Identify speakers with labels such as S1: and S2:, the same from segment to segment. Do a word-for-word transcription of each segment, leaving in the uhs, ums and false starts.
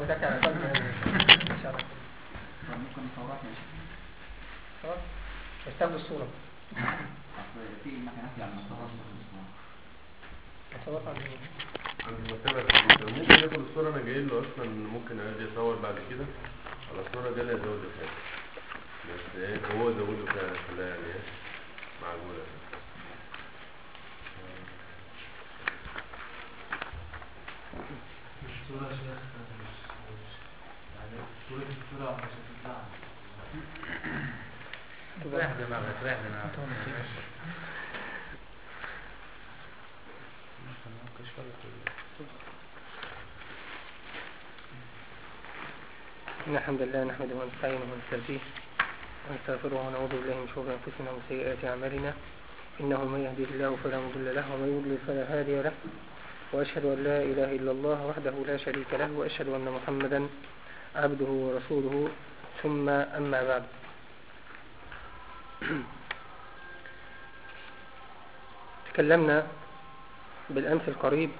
S1: اتكي على قلبي ان شاء الله.
S2: ممكن نصورها ماشي.
S1: صور استخدم الصورة
S2: في مكانات يعني نصورها
S1: نصورها
S3: عند المكتبة الحديثة ممكن ياخد الصورة. انا جاي له اصلا ممكن اجي اصور بعد كده على الصورة دي. انا ازود له فيها بس ايه هو ازود له فيها خلاها يعني ايه معقولة.
S4: الصورة شيخ يعني صورة الصورة مش هتنفع.
S5: تريح دماغك تريح دماغك.
S1: إن الحمد لله نحمده ونستعينه ونستهديه ونستغفره ونعوذ بالله من شرور أنفسنا ومن سيئات أعمالنا. إنه من يهديه الله فلا مضل له ومن يضلل فلا هادي له. وأشهد أن لا إله إلا الله وحده لا شريك له وأشهد أن محمدا عبده ورسوله. ثم أما بعد. تكلمنا بالأمس القريب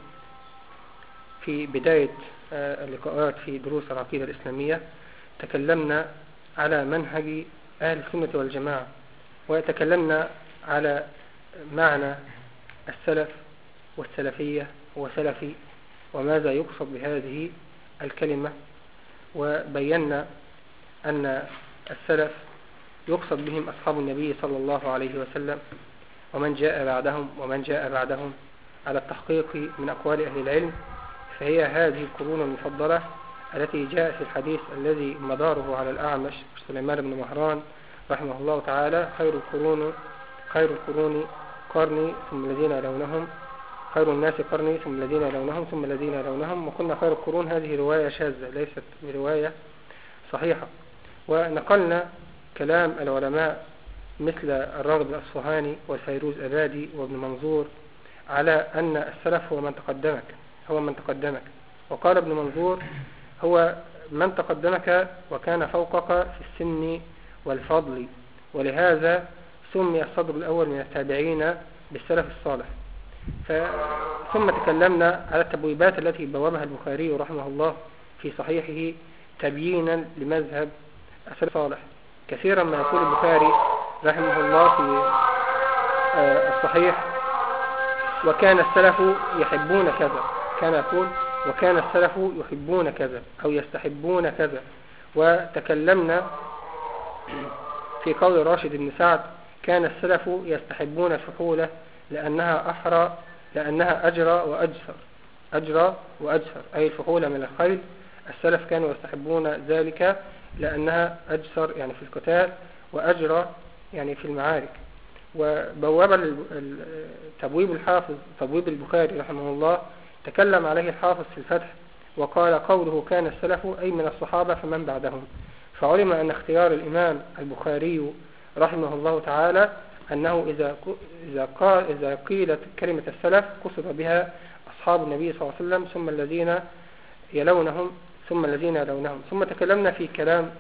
S1: في بداية اللقاءات في دروس العقيدة الإسلامية. تكلمنا على منهج أهل السنة والجماعة وتكلمنا على معنى السلف والسلفية وسلفي وماذا يقصد بهذه الكلمة. وبينا أن السلف يقصد بهم أصحاب النبي صلى الله عليه وسلم ومن جاء بعدهم ومن جاء بعدهم على التحقيق من أقوال أهل العلم. فهي هذه القرون المفضلة التي جاء في الحديث الذي مداره على الأعمش سليمان بن مهران رحمه الله تعالى: خير القرون خير القرون قرني ثم الذين يلونهم خير الناس قرني ثم الذين يلونهم ثم الذين يلونهم. وقلنا خير القرون هذه رواية شاذة ليست رواية صحيحة. ونقلنا كلام العلماء مثل الراغب الأصفهاني والفيروز أبادي وابن منظور على أن السلف هو من تقدمك هو من تقدمك وقال ابن منظور: هو من تقدمك وكان فوقك في السن والفضل، ولهذا سمي الصدر الأول من التابعين بالسلف الصالح. ثم تكلمنا على التبويبات التي بوابها البخاري رحمه الله في صحيحه تبيينا لمذهب السلف الصالح. كثيرا ما يقول البخاري رحمه الله في الصحيح: وكان السلف يحبون كذا. كان يقول: وكان السلف يحبون كذا أو يستحبون كذا. وتكلمنا في قول راشد بن سعد: كان السلف يستحبون الفحولة لأنها أحرى لأنها أجرى وأجسر أجرى وأجسر أي الفحولة من الخيل. السلف كانوا يستحبون ذلك لأنها أجسر يعني في القتال وأجرى يعني في المعارك. وبواب تبويب الحافظ تبويب البخاري رحمه الله تكلم عليه الحافظ في الفتح وقال: قوله كان السلف أي من الصحابة فمن بعدهم. فعلم أن اختيار الإمام البخاري رحمه الله تعالى أنه إذا إذا قال إذا قيلت كلمة السلف قصد بها أصحاب النبي صلى الله عليه وسلم ثم الذين يلونهم ثم الذين يلونهم. ثم تكلمنا في كلام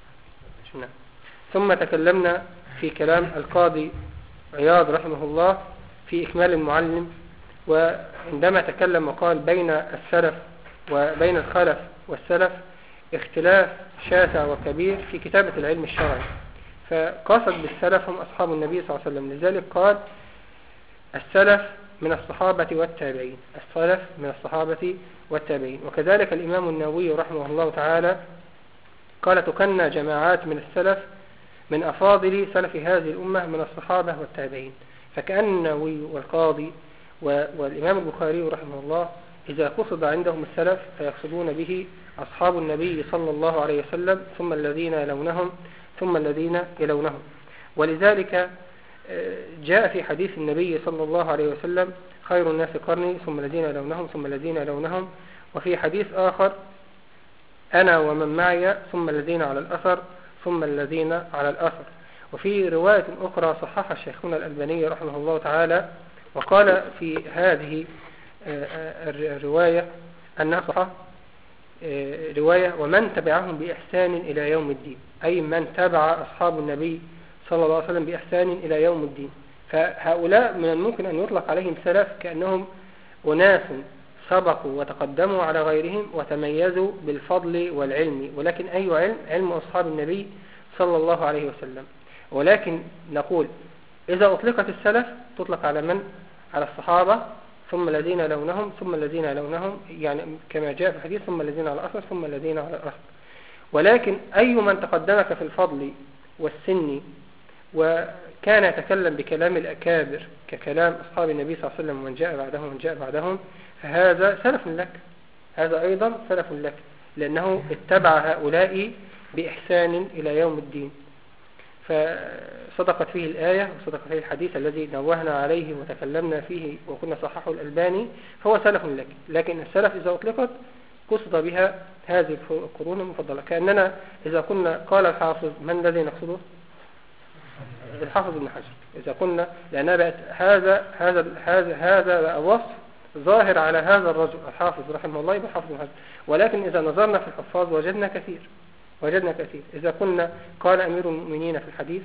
S1: ثم تكلمنا في كلام القاضي عياض رحمه الله في إكمال المعلم، وعندما تكلم وقال: بين السلف وبين الخلف والسلف اختلاف شاسع وكبير في كتابة العلم الشرعي. فقصد بالسلف هم أصحاب النبي صلى الله عليه وسلم، لذلك قال: السلف من الصحابة والتابعين السلف من الصحابة والتابعين. وكذلك الإمام النووي رحمه الله تعالى قال: تكنى جماعات من السلف من أفاضل سلف هذه الأمة من الصحابة والتابعين. فكأن النووي والقاضي والإمام البخاري رحمه الله إذا قصد عندهم السلف فيقصدون به أصحاب النبي صلى الله عليه وسلم ثم الذين يلونهم ثم الذين يلونهم. ولذلك جاء في حديث النبي صلى الله عليه وسلم: خير الناس قرني ثم الذين يلونهم ثم الذين يلونهم. وفي حديث آخر: أنا ومن معي ثم الذين على الأثر ثم الذين على الأثر. وفي رواية أخرى صححها الشيخنا الألباني رحمه الله تعالى وقال في هذه الرواية أنها صحة رواية: ومن تبعهم بإحسان إلى يوم الدين، أي من تبع أصحاب النبي صلى الله عليه وسلم بإحسان إلى يوم الدين. فهؤلاء من الممكن أن يطلق عليهم سلف كأنهم أناس سبقوا وتقدموا على غيرهم وتميزوا بالفضل والعلم، ولكن أي علم؟ علم أصحاب النبي صلى الله عليه وسلم. ولكن نقول إذا أطلقت السلف تطلق على من؟ على الصحابة، ثم الذين يلونهم، ثم الذين يلونهم، يعني كما جاء في الحديث ثم الذين على الأثر ثم الذين على الأثر. ولكن أي من تقدمك في الفضل والسن وكان يتكلم بكلام الأكابر ككلام أصحاب النبي صلى الله عليه وسلم ومن جاء بعدهم ومن جاء بعدهم، فهذا سلف لك، هذا أيضا سلف لك، لأنه اتبع هؤلاء بإحسان إلى يوم الدين. فصدقت فيه الآية وصدق فيه الحديث الذي نوهنا عليه وتكلمنا فيه وكنا صححه الألباني، فهو سلف لك. لكن السلف إذا أطلقت قصد بها هذه القرون المفضلة، كأننا إذا كنا قال الحافظ، من الذي نقصده؟ الحافظ ابن حجر. إذا كنا لأنها بقت هذا هذا هذا هذا بقى وصف ظاهر على هذا الرجل الحافظ رحمه الله يبقى حافظ ابن حجر. ولكن إذا نظرنا في الحفاظ وجدنا كثير وجدنا كثير. إذا كنا قال أمير المؤمنين في الحديث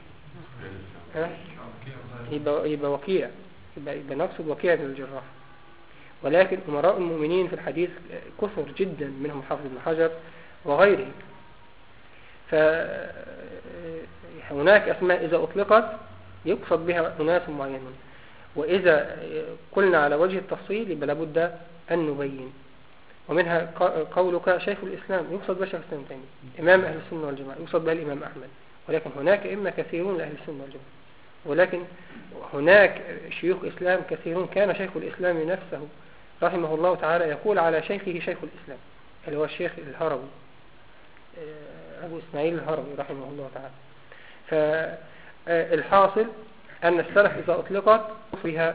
S1: يبقى, يبقى وكيع، يبقى, يبقى نقصد وكيع بن الجراح. ولكن أمراء المؤمنين في الحديث كثر جدا، منهم حافظ ابن حجر وغيره. فهناك أسماء إذا أطلقت يقصد بها أناس معينون، وإذا قلنا على وجه التفصيل يبقى لابد أن نبين. ومنها قولك شيخ الإسلام يقصد بها شيخ الإسلام تاني، إمام أهل السنة والجماعة يقصد بها الإمام أحمد. ولكن هناك إما كثيرون لأهل السنة والجماعة، ولكن هناك شيوخ إسلام كثيرون. كان شيخ الإسلام نفسه رحمه الله تعالى يقول على شيخه شيخ الإسلام اللي هو الشيخ الهروي أبو إسماعيل الهروي رحمه الله تعالى. فالحاصل أن السلف إذا أطلقت فيها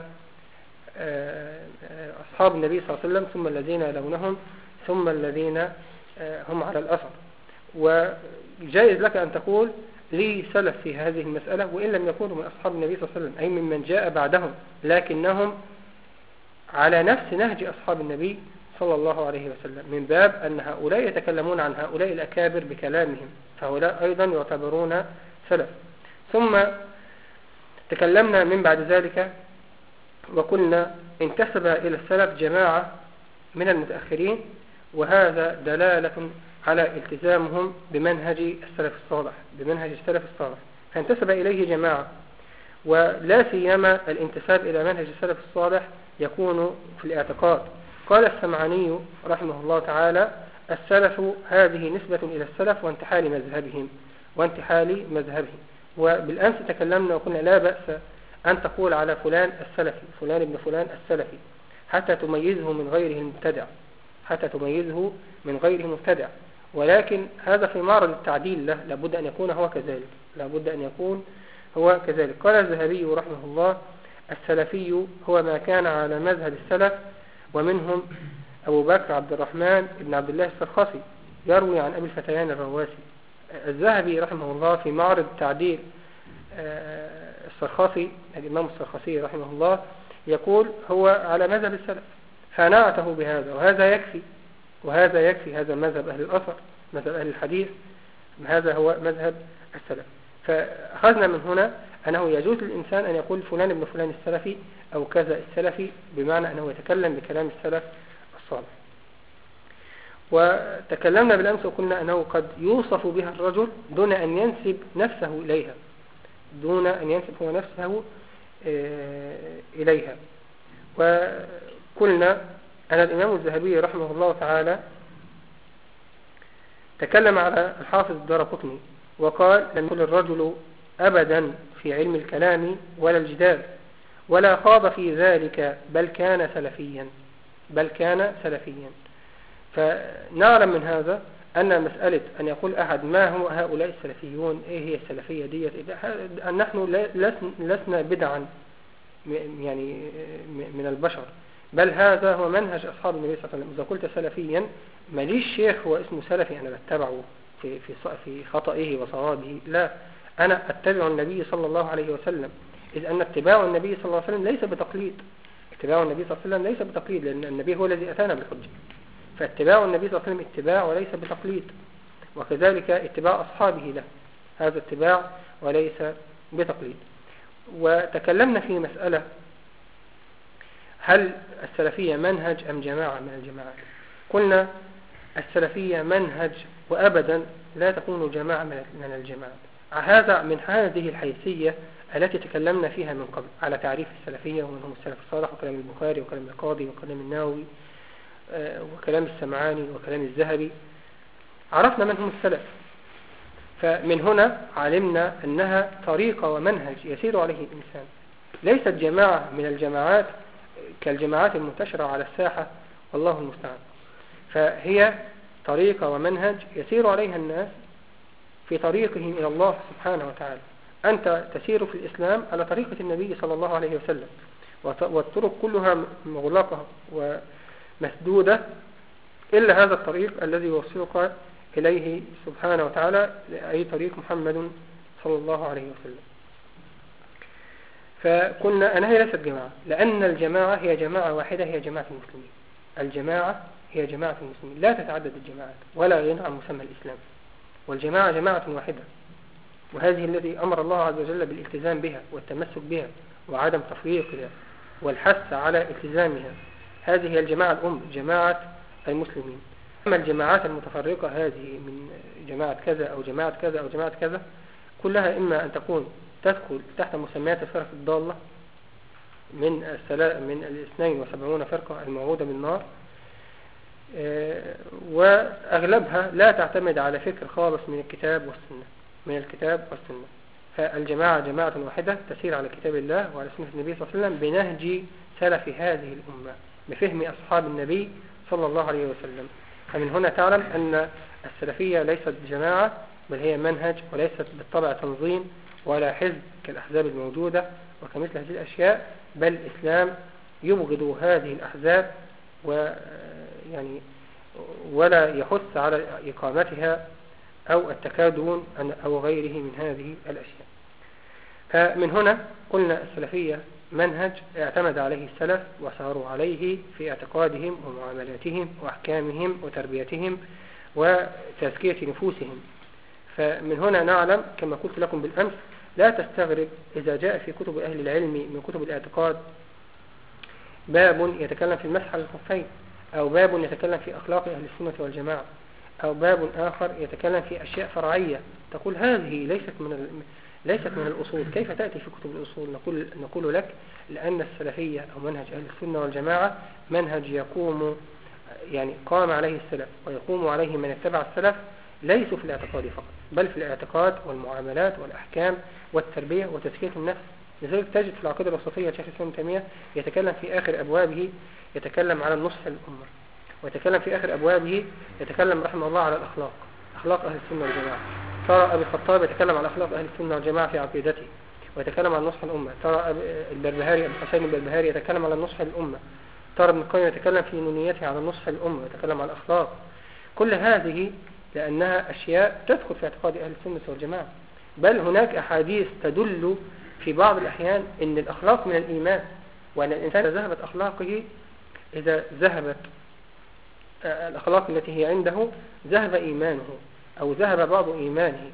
S1: أصحاب النبي صلى الله عليه وسلم ثم الذين يلونهم ثم الذين هم على الأثر. وجائز لك أن تقول لي سلف في هذه المسألة وإن لم يكونوا من أصحاب النبي صلى الله عليه وسلم، أي ممن جاء بعدهم، لكنهم على نفس نهج أصحاب النبي صلى الله عليه وسلم، من باب أن هؤلاء يتكلمون عن هؤلاء الأكابر بكلامهم، فهؤلاء أيضا يعتبرون سلف. ثم تكلمنا من بعد ذلك وقلنا انتسب إلى السلف جماعة من المتأخرين، وهذا دلالة على التزامهم بمنهج السلف الصالح بمنهج السلف الصالح فانتسب إليه جماعة. ولا سيما الانتساب إلى منهج السلف الصالح يكون في الاعتقاد. قال السمعاني رحمه الله تعالى: السلف هذه نسبة إلى السلف وانتحال مذهبهم وانتحال مذهبهم. وبالأمس تكلمنا وقلنا لا بأس أن تقول على فلان السلفي، فلان ابن فلان السلفي، حتى تميزه من غيره المبتدع حتى تميزه من غيره المبتدع ولكن هذا في معرض التعديل له، لابد أن يكون هو كذلك لابد أن يكون هو كذلك. قال الذهبي رحمه الله: السلفي هو ما كان على مذهب السلف، ومنهم أبو بكر عبد الرحمن بن عبد الله السرخسي يروي عن أبي الفتيان الرواسي. الذهبي رحمه الله في معرض التعديل السرخسي، الإمام السرخسي رحمه الله، يقول هو على مذهب السلف، فنعته بهذا، وهذا يكفي وهذا يكفي هذا مذهب أهل الأثر، مذهب أهل الحديث، هذا هو مذهب السلف. فأخذنا من هنا أنه يجوز للإنسان أن يقول فلان ابن فلان السلفي أو كذا السلفي، بمعنى أنه يتكلم بكلام السلف الصالح. وتكلمنا بالأمس وقلنا أنه قد يوصف بها الرجل دون أن ينسب نفسه إليها دون أن ينسب هو نفسه إليها. وقلنا أن الإمام الذهبي رحمه الله تعالى تكلم على الحافظ الدارقطني وقال: لم يكن الرجل أبدا في علم الكلام ولا الجدال ولا خاض في ذلك، بل كان سلفيا بل كان سلفيا فنعلم من هذا أن مسألة أن يقول أحد ما هو هؤلاء السلفيون، إيه هي السلفية دي، أن نحن لسنا بدعا يعني من البشر، بل هذا هو منهج أصحاب النبي صلى الله عليه وسلم. إذا قلت سلفيا ماليش شيخ هو اسمه سلفي أنا بتبعه في في في خطئه وصوابه، لا، أنا أتبع النبي صلى الله عليه وسلم، إذ أن اتباع النبي صلى الله عليه وسلم ليس بتقليد اتباع النبي صلى الله عليه وسلم ليس بتقليد لأن النبي هو الذي أتانا بالحجة، فاتباع النبي صلى الله عليه وسلم اتباع وليس بتقليد، وكذلك اتباع أصحابه له هذا اتباع وليس بتقليد. وتكلمنا في مسألة: هل السلفية منهج أم جماعة من الجماعات؟ قلنا السلفية منهج، وأبدا لا تكون جماعة من الجماعات. هذا من هذه الحيثية التي تكلمنا فيها من قبل على تعريف السلفية ومن هم السلف الصالح، وكلام البخاري وكلام القاضي وكلام النووي وكلام السمعاني وكلام الذهبي. عرفنا من هم السلف، فمن هنا علمنا أنها طريقة ومنهج يسير عليه الإنسان، ليست جماعة من الجماعات كالجماعات المنتشرة على الساحة، والله المستعان. فهي طريقة ومنهج يسير عليها الناس في طريقهم إلى الله سبحانه وتعالى. أنت تسير في الإسلام على طريقة النبي صلى الله عليه وسلم، والطرق كلها مغلقة ومسدودة إلا هذا الطريق الذي يوصلك إليه سبحانه وتعالى، أي طريق محمد صلى الله عليه وسلم. فقلنا أنها ليست جماعة، لأن الجماعة هي جماعة واحدة، هي جماعة المسلمين. الجماعة هي جماعة المسلمين، لا تتعدد الجماعات ولا ينعم مسمى الإسلام، والجماعة جماعة واحدة، وهذه التي أمر الله عز وجل بالالتزام بها والتمسك بها وعدم تفريقها والحث على التزامها. هذه هي الجماعة الأم، جماعة المسلمين. أما الجماعات المتفرقة هذه من جماعة كذا أو جماعة كذا أو جماعة كذا، كلها إما أن تكون تدخل تحت مسميات الفرق الضالة من السلا من الاثنين وسبعون فرقة الموعودة بالنار، وأغلبها لا تعتمد على فكر خالص من الكتاب والسنة من الكتاب والسنة. فالجماعة جماعة واحدة تسير على كتاب الله وعلى سنة النبي صلى الله عليه وسلم بنهج سلف هذه الأمة بفهم أصحاب النبي صلى الله عليه وسلم. فمن هنا تعلم أن السلفية ليست جماعة، بل هي منهج، وليست بالطبع تنظيم ولا حزب كالأحزاب الموجودة وكمثل هذه الأشياء، بل الإسلام يبغض هذه الأحزاب ويعني ولا يحث على إقامتها أو التكادون أو غيره من هذه الأشياء. فمن هنا قلنا السلفية منهج اعتمد عليه السلف وساروا عليه في اعتقادهم ومعاملاتهم وأحكامهم وتربيتهم وتزكية نفوسهم. فمن هنا نعلم كما قلت لكم بالأمس، لا تستغرب إذا جاء في كتب أهل العلم من كتب الاعتقاد باب يتكلم في المسح على الخفين، أو باب يتكلم في أخلاق أهل السنة والجماعة، أو باب آخر يتكلم في أشياء فرعية، تقول هذه ليست من ليست من الأصول، كيف تأتي في كتب الأصول؟ نقول نقول لك لأن السلفية أو منهج أهل السنة والجماعة منهج يقوم يعني قام عليه السلف ويقوم عليه من اتبع السلف، ليسوا في الاعتقاد فقط، بل في الاعتقاد والمعاملات والأحكام والتربية وتزكية النفس. لذلك تجد في العقيدة الوسطية شيخ الإسلام ابن تيمية يتكلم في آخر أبوابه يتكلم على النصح للأمة، ويتكلم في آخر أبوابه يتكلم رحمه الله على الأخلاق، أخلاق أهل السنة والجماعة. ترى أبي الخطاب يتكلم على أخلاق أهل السنة والجماعة في عقيدته ويتكلم عن نصح الأمة. ترى البربهاري أبو الحسين البربهاري يتكلم على النصح للأمة. ترى ابن القيم يتكلم في نونيته على النصح للأمة ويتكلم عن الأخلاق. كل هذه لأنها أشياء تدخل في اعتقاد أهل السنة والجماعة، بل هناك أحاديث تدل في بعض الأحيان أن الأخلاق من الإيمان، وأن الإنسان إذا ذهبت أخلاقه إذا ذهبت الأخلاق التي هي عنده ذهب إيمانه أو ذهب بعض إيمانه.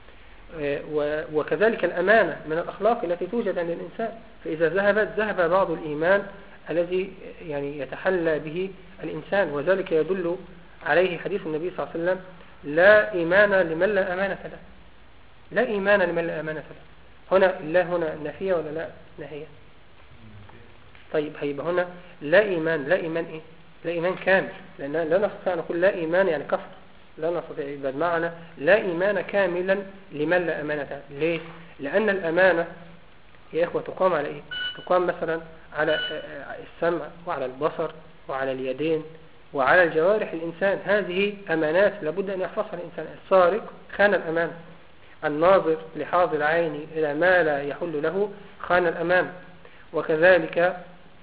S1: وكذلك الأمانة من الأخلاق التي توجد عند الإنسان، فإذا ذهبت ذهب بعض الإيمان الذي يعني يتحلى به الإنسان. وذلك يدل عليه حديث النبي صلى الله عليه وسلم: لا إيمان لمن لا أمانة له. لا إيمان لمن لا أمانة له. هنا لا هنا نافية ولا لا نهية؟ طيب هيبقى هنا لا إيمان. لا إيمان إيه؟ لا إيمان كامل، لأن لا نستطيع نقول لا إيمان يعني كفر، لا نستطيع. يبقى المعنى لا إيمان كاملا لمن لا أمانة له. ليه؟ لأن الأمانة يا إخوة تقام على إيه؟ تقام مثلا على السمع وعلى البصر وعلى اليدين وعلى الجوارح الإنسان. هذه أمانات لابد أن يحفظها الإنسان. السارق خان الأمانة، الناظر لحاظ العين إلى ما لا يحل له خان الأمانة، وكذلك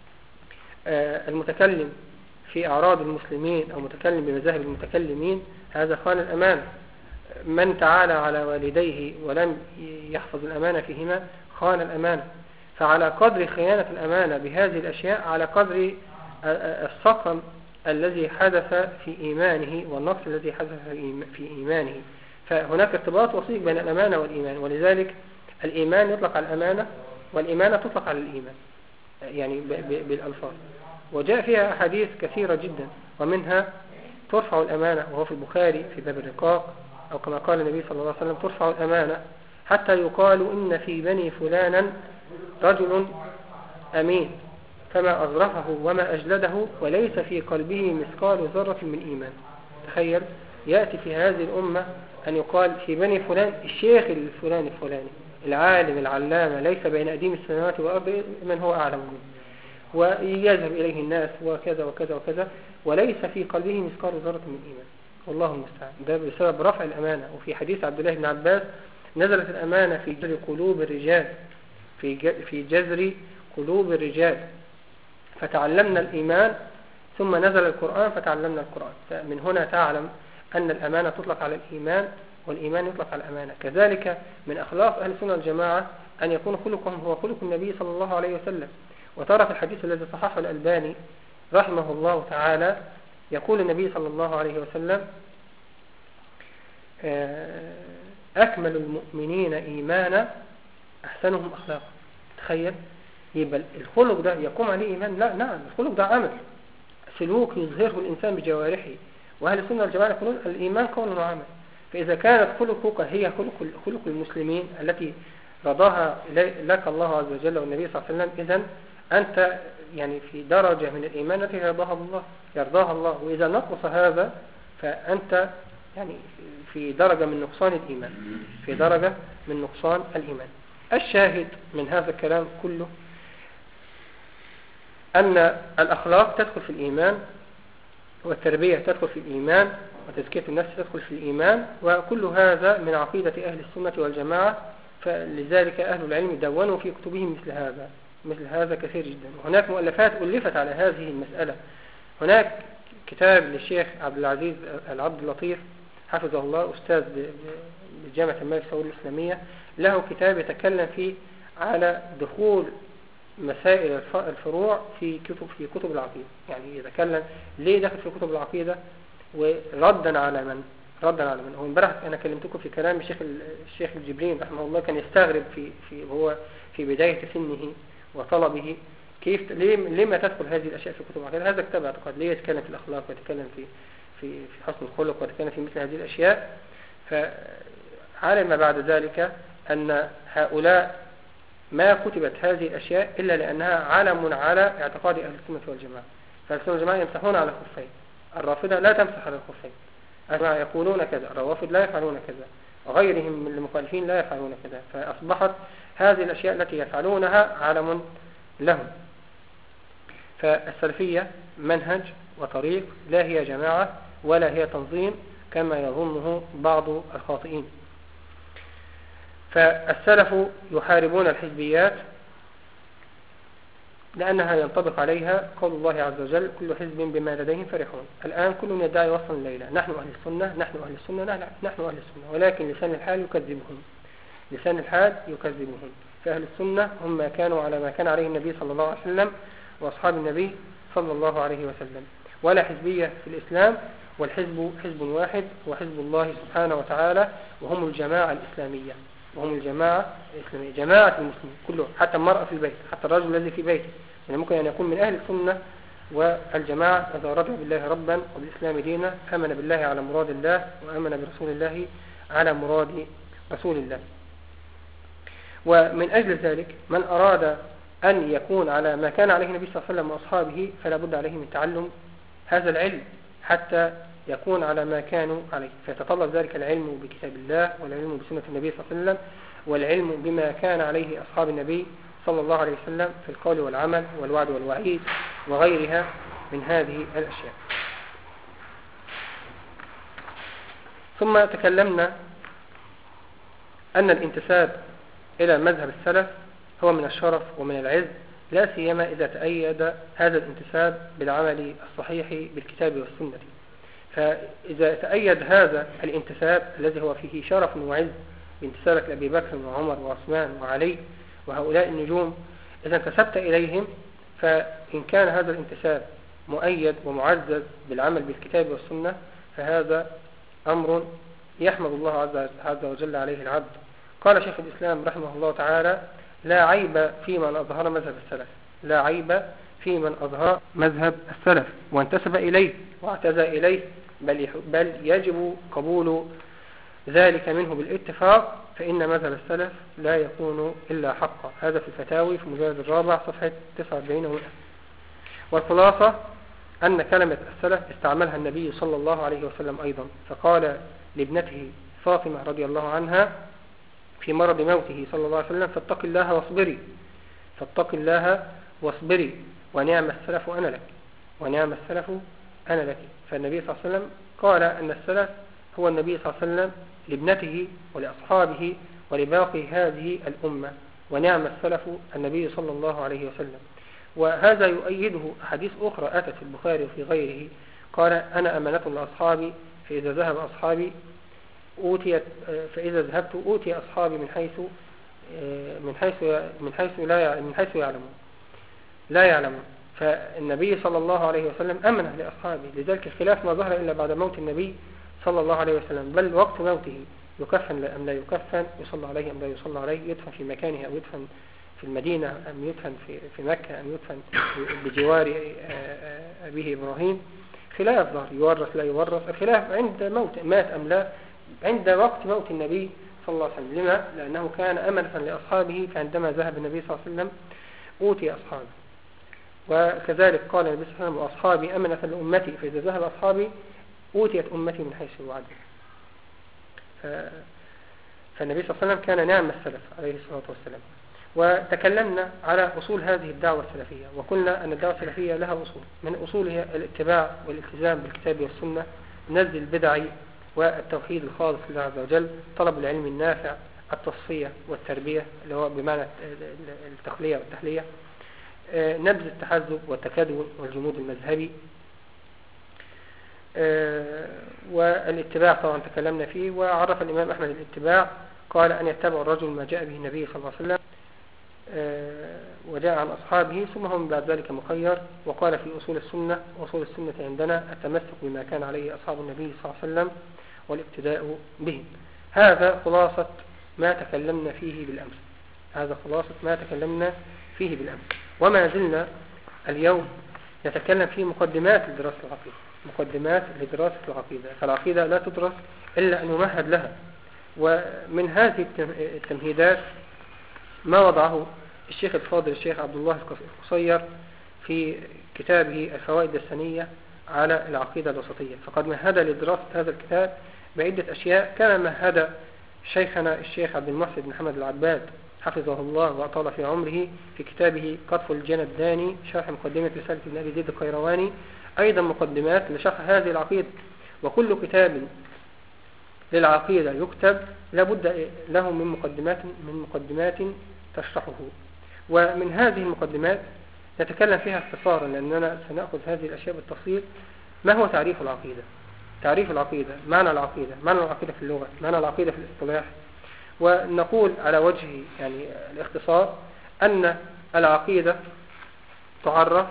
S1: المتكلم في أعراض المسلمين أو متكلم بمذاهب المتكلمين هذا خان الأمانة. من تعالى على والديه ولم يحفظ الأمانة فيهما خان الأمانة. فعلى قدر خيانة الأمانة بهذه الأشياء على قدر السقم الذي حدث في إيمانه والنقص الذي حدث في إيمانه. فهناك ارتباط وثيق بين الأمانة والإيمان، ولذلك الإيمان يطلق على الأمانة والإيمانة تطلق على الإيمان يعني بالألفاظ. وجاء فيها أحاديث كثيرة جدا، ومنها ترفع الأمانة، وهو في البخاري في باب الرقاق، أو كما قال النبي صلى الله عليه وسلم ترفع الأمانة حتى يقال إن في بني فلانا رجل أمين فما أغرفه وما أجلده وليس في قلبه مثقال ذرة من إيمان. تخيل يأتي في هذه الأمة أن يقال في بني فلان الشيخ الفلاني الفلاني العالم العلامة ليس بين أديم السماوات والأرض من هو أعلم منه، ويذهب إليه الناس وكذا وكذا وكذا وليس في قلبه مثقال ذرة من إيمان. والله المستعان. ده بسبب رفع الأمانة. وفي حديث عبد الله بن عباس نزلت الأمانة في جذر قلوب الرجال في في جذر قلوب الرجال فتعلمنا الإيمان ثم نزل القرآن فتعلمنا القرآن. من هنا تعلم أن الأمانة تطلق على الإيمان والإيمان يطلق على الأمانة. كذلك من أخلاق أهل السنة والجماعة أن يكون خلقهم هو خلق النبي صلى الله عليه وسلم. وترى في الحديث الذي صححه الألباني رحمه الله تعالى يقول النبي صلى الله عليه وسلم أكمل المؤمنين إيمانا أحسنهم أخلاقا. تخيل يبقى الخلق ده يقوم عليه إيمان؟ لا، نعم، الخلق ده عمل سلوك يظهره الإنسان بجوارحه. وأهل السنة والجماعة يقولون الإيمان قول وعمل. فإذا كانت خلقك هي خلق خلق المسلمين التي رضاها لك الله عز وجل والنبي صلى الله عليه وسلم، إذن أنت يعني في درجة من الإيمان التي يرضاها الله يرضاها الله. وإذا نقص هذا فأنت يعني في درجة من نقصان الإيمان في درجة من نقصان الإيمان. الشاهد من هذا الكلام كله أن الأخلاق تدخل في الإيمان، والتربية تدخل في الإيمان، وتزكية النفس تدخل في الإيمان، وكل هذا من عقيدة أهل السنة والجماعة. فلذلك أهل العلم دونوا في كتبهم مثل هذا مثل هذا كثير جدا. وهناك مؤلفات ألفت على هذه المسألة. هناك كتاب للشيخ عبد العزيز العبد اللطيف حفظه الله أستاذ بجامعة الملك سعود الإسلامية، له كتاب يتكلم فيه على دخول مسائل الفروع في كتب في كتب العقيدة. يعني يتكلم ليه دخل في كتب العقيدة وردا على من ردا على من هو امبارح أنا كلمتكم في كلام الشيخ الشيخ الجبرين رحمه الله، كان يستغرب في في هو في بداية سنه وطلبه كيف ليه لما تدخل هذه الأشياء في كتب العقيدة. هذا كتاب اعتقاد ليه يتكلم في الأخلاق ويتكلم في في في حسن الخلق ويتكلم في مثل هذه الأشياء. فعلم بعد ذلك أن هؤلاء ما كتبت هذه الأشياء إلا لأنها علم على اعتقاد أهل السنة والجماعة. فأهل السنة والجماعة يمسحون على الخفين، الرافضة لا تمسح على الخفين، الجماعة يقولون كذا، الروافض لا يفعلون كذا، وغيرهم من المخالفين لا يفعلون كذا. فأصبحت هذه الأشياء التي يفعلونها علم لهم. فالسلفية منهج وطريق، لا هي جماعة ولا هي تنظيم كما يظنه بعض الخاطئين. فالسلف يحاربون الحزبيات لأنها ينطبق عليها قول الله عز وجل كل حزب بما لديهم فرحون. الآن كل يدعي وصلا الليلة نحن أهل السنة نحن أهل السنة نحن أهل السنة، ولكن لسان الحال يكذبهم لسان الحال يكذبهم. فأهل السنة هم ما كانوا على ما كان عليه النبي صلى الله عليه وسلم وأصحاب النبي صلى الله عليه وسلم. ولا حزبية في الإسلام، والحزب حزب واحد وحزب الله سبحانه وتعالى، وهم الجماعة الإسلامية وهم الجماعة الإسلامية جماعة المسلمين كله، حتى المرأة في البيت، حتى الرجل الذي في بيته، يعني ممكن أن يكون من أهل السنة والجماعة إذا رضي بالله ربا وبالإسلام دينا، آمن بالله على مراد الله وآمن برسول الله على مراد رسول الله. ومن أجل ذلك من أراد أن يكون على ما كان عليه النبي صلى الله عليه وسلم وأصحابه فلا بد عليه من تعلم هذا العلم حتى يكون على ما كانوا عليه. فيتطلب ذلك العلم بكتاب الله والعلم بسنة النبي صلى الله عليه وسلم والعلم بما كان عليه أصحاب النبي صلى الله عليه وسلم في القول والعمل والوعد والوعيد وغيرها من هذه الأشياء. ثم تكلمنا أن الانتساب إلى مذهب السلف هو من الشرف ومن العز، لا سيما إذا تأيد هذا الانتساب بالعمل الصحيح بالكتاب والسنة. فإذا تأيد هذا الانتساب الذي هو فيه شرف وعز بانتسابك لأبي بكر وعمر وعثمان وعلي وهؤلاء النجوم، إذا انتسبت إليهم فإن كان هذا الانتساب مؤيد ومعزز بالعمل بالكتاب والسنة فهذا أمر يحمد الله عز وجل عليه العبد. قال شيخ الإسلام رحمه الله تعالى لا عيب في من أظهر مذهب السلف لا عيب في من أظهر مذهب السلف وانتسب إليه واعتزى إليه، بل بل يجب قبول ذلك منه بالاتفاق، فإن مذهب السلف لا يكون إلا حقا. هذا في الفتاوي في المجلد الرابع صفحة تسعة وأربعين ومئة. والخلاصة أن كلمة السلف استعملها النبي صلى الله عليه وسلم أيضا، فقال لابنته فاطمة رضي الله عنها في مرض موته صلى الله عليه وسلم: فاتق الله واصبري، فاتق الله واصبري، ونعم السلف أنا لك، ونعم السلف أنا لك. فالنبي صلى الله عليه وسلم قال أن السلف هو النبي صلى الله عليه وسلم لابنته ولأصحابه ولباقي هذه الأمة، ونعم السلف النبي صلى الله عليه وسلم. وهذا يؤيده أحاديث أخرى أتت في البخاري وفي غيره، قال: أنا أمانة لأصحابي، فإذا ذهب أصحابي أوتيت، فإذا ذهبت أوتي أصحابي من حيث من حيث من حيث لا من حيث يعلمون لا يعلمون. فالنبي صلى الله عليه وسلم أمنه لأصحابه، لذلك الخلاف ما ظهر إلا بعد موت النبي صلى الله عليه وسلم، بل وقت موته يكفن أم لا يكفن، يصلى عليه أم لا يصلى عليه، يدفن في مكانه أو يدفن في المدينة أم يدفن في في مكة أم يدفن بجوار أبيه إبراهيم، خلاف ظهر، يورث لا يورث، الخلاف عند موت مات أم لا، عند وقت موت النبي صلى الله عليه وسلم. لما؟ لأنه كان أمنة لأصحابه، فعندما ذهب النبي صلى الله عليه وسلم أوتي أصحابه. وكذلك قال النبي صلى الله عليه وسلم: وأصحابي أمنة لأمتي، فإذا ذهب أصحابي أوتيت أمتي من حيث يوعدون. فالنبي صلى الله عليه وسلم كان نعم السلف عليه الصلاة والسلام. وتكلمنا على أصول هذه الدعوة السلفية، وقلنا أن الدعوة السلفية لها أصول، من أصولها الاتباع والالتزام بالكتاب والسنة، نزل البدع والتوحيد الخالص لله عز وجل، طلب العلم النافع، التصفية والتربية اللي هو بمعنى التخلية والتحلية، نبذ التحزب والتكدن والجمود المذهبي، والاتباع طبعا تكلمنا فيه. وعرف الإمام أحمد الاتباع، قال: أن يتبع الرجل ما جاء به النبي صلى الله عليه وسلم وجاء عن أصحابه، ثم هم بعد ذلك مخير. وقال في أصول السنة: أصول السنة عندنا التمسك بما كان عليه أصحاب النبي صلى الله عليه وسلم والاقتداء بهم. هذا خلاصة ما تكلمنا فيه بالأمس، هذا خلاصة ما تكلمنا فيه بالأمس. وما زلنا اليوم نتكلم في مقدمات لدراسة العقيدة، مقدمات لدراسة العقيدة، فالعقيدة لا تدرس إلا أن يمهد لها. ومن هذه التمهيدات ما وضعه الشيخ الفاضل الشيخ عبد الله القصير في كتابه الفوائد السنية على العقيدة الوسطية، فقد مهد لدراسة هذا الكتاب بعدة أشياء، كما مهد شيخنا الشيخ عبد المحسن بن حمد العباد حفظه الله وأطال في عمره في كتابه قطف الجنى الداني شرح مقدمة رسالة ابن أبي زيد القيرواني، أيضا مقدمات لشرح هذه العقيدة. وكل كتاب للعقيدة يكتب لابد له من مقدمات من مقدمات تشرحه. ومن هذه المقدمات نتكلم فيها اختصارا، لأننا سنأخذ هذه الأشياء بالتفصيل. ما هو تعريف العقيدة؟ تعريف العقيدة، معنى العقيدة، معنى العقيدة في اللغة، معنى العقيدة في الاصطلاح. ونقول على وجه يعني الاختصار أن العقيدة تعرف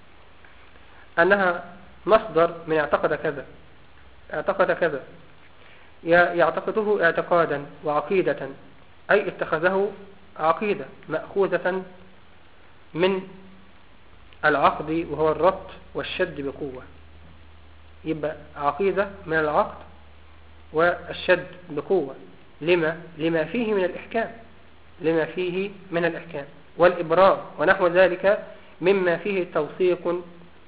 S1: أنها مصدر من اعتقد كذا، اعتقد كذا، يعتقده اعتقادا وعقيدة، أي اتخذه عقيدة مأخوذة من العقد وهو الربط والشد بقوة. يبقى عقيدة من العقد والشد بقوة، لما لما فيه من الإحكام، لما فيه من الإحكام والإبرار ونحو ذلك مما فيه توثيق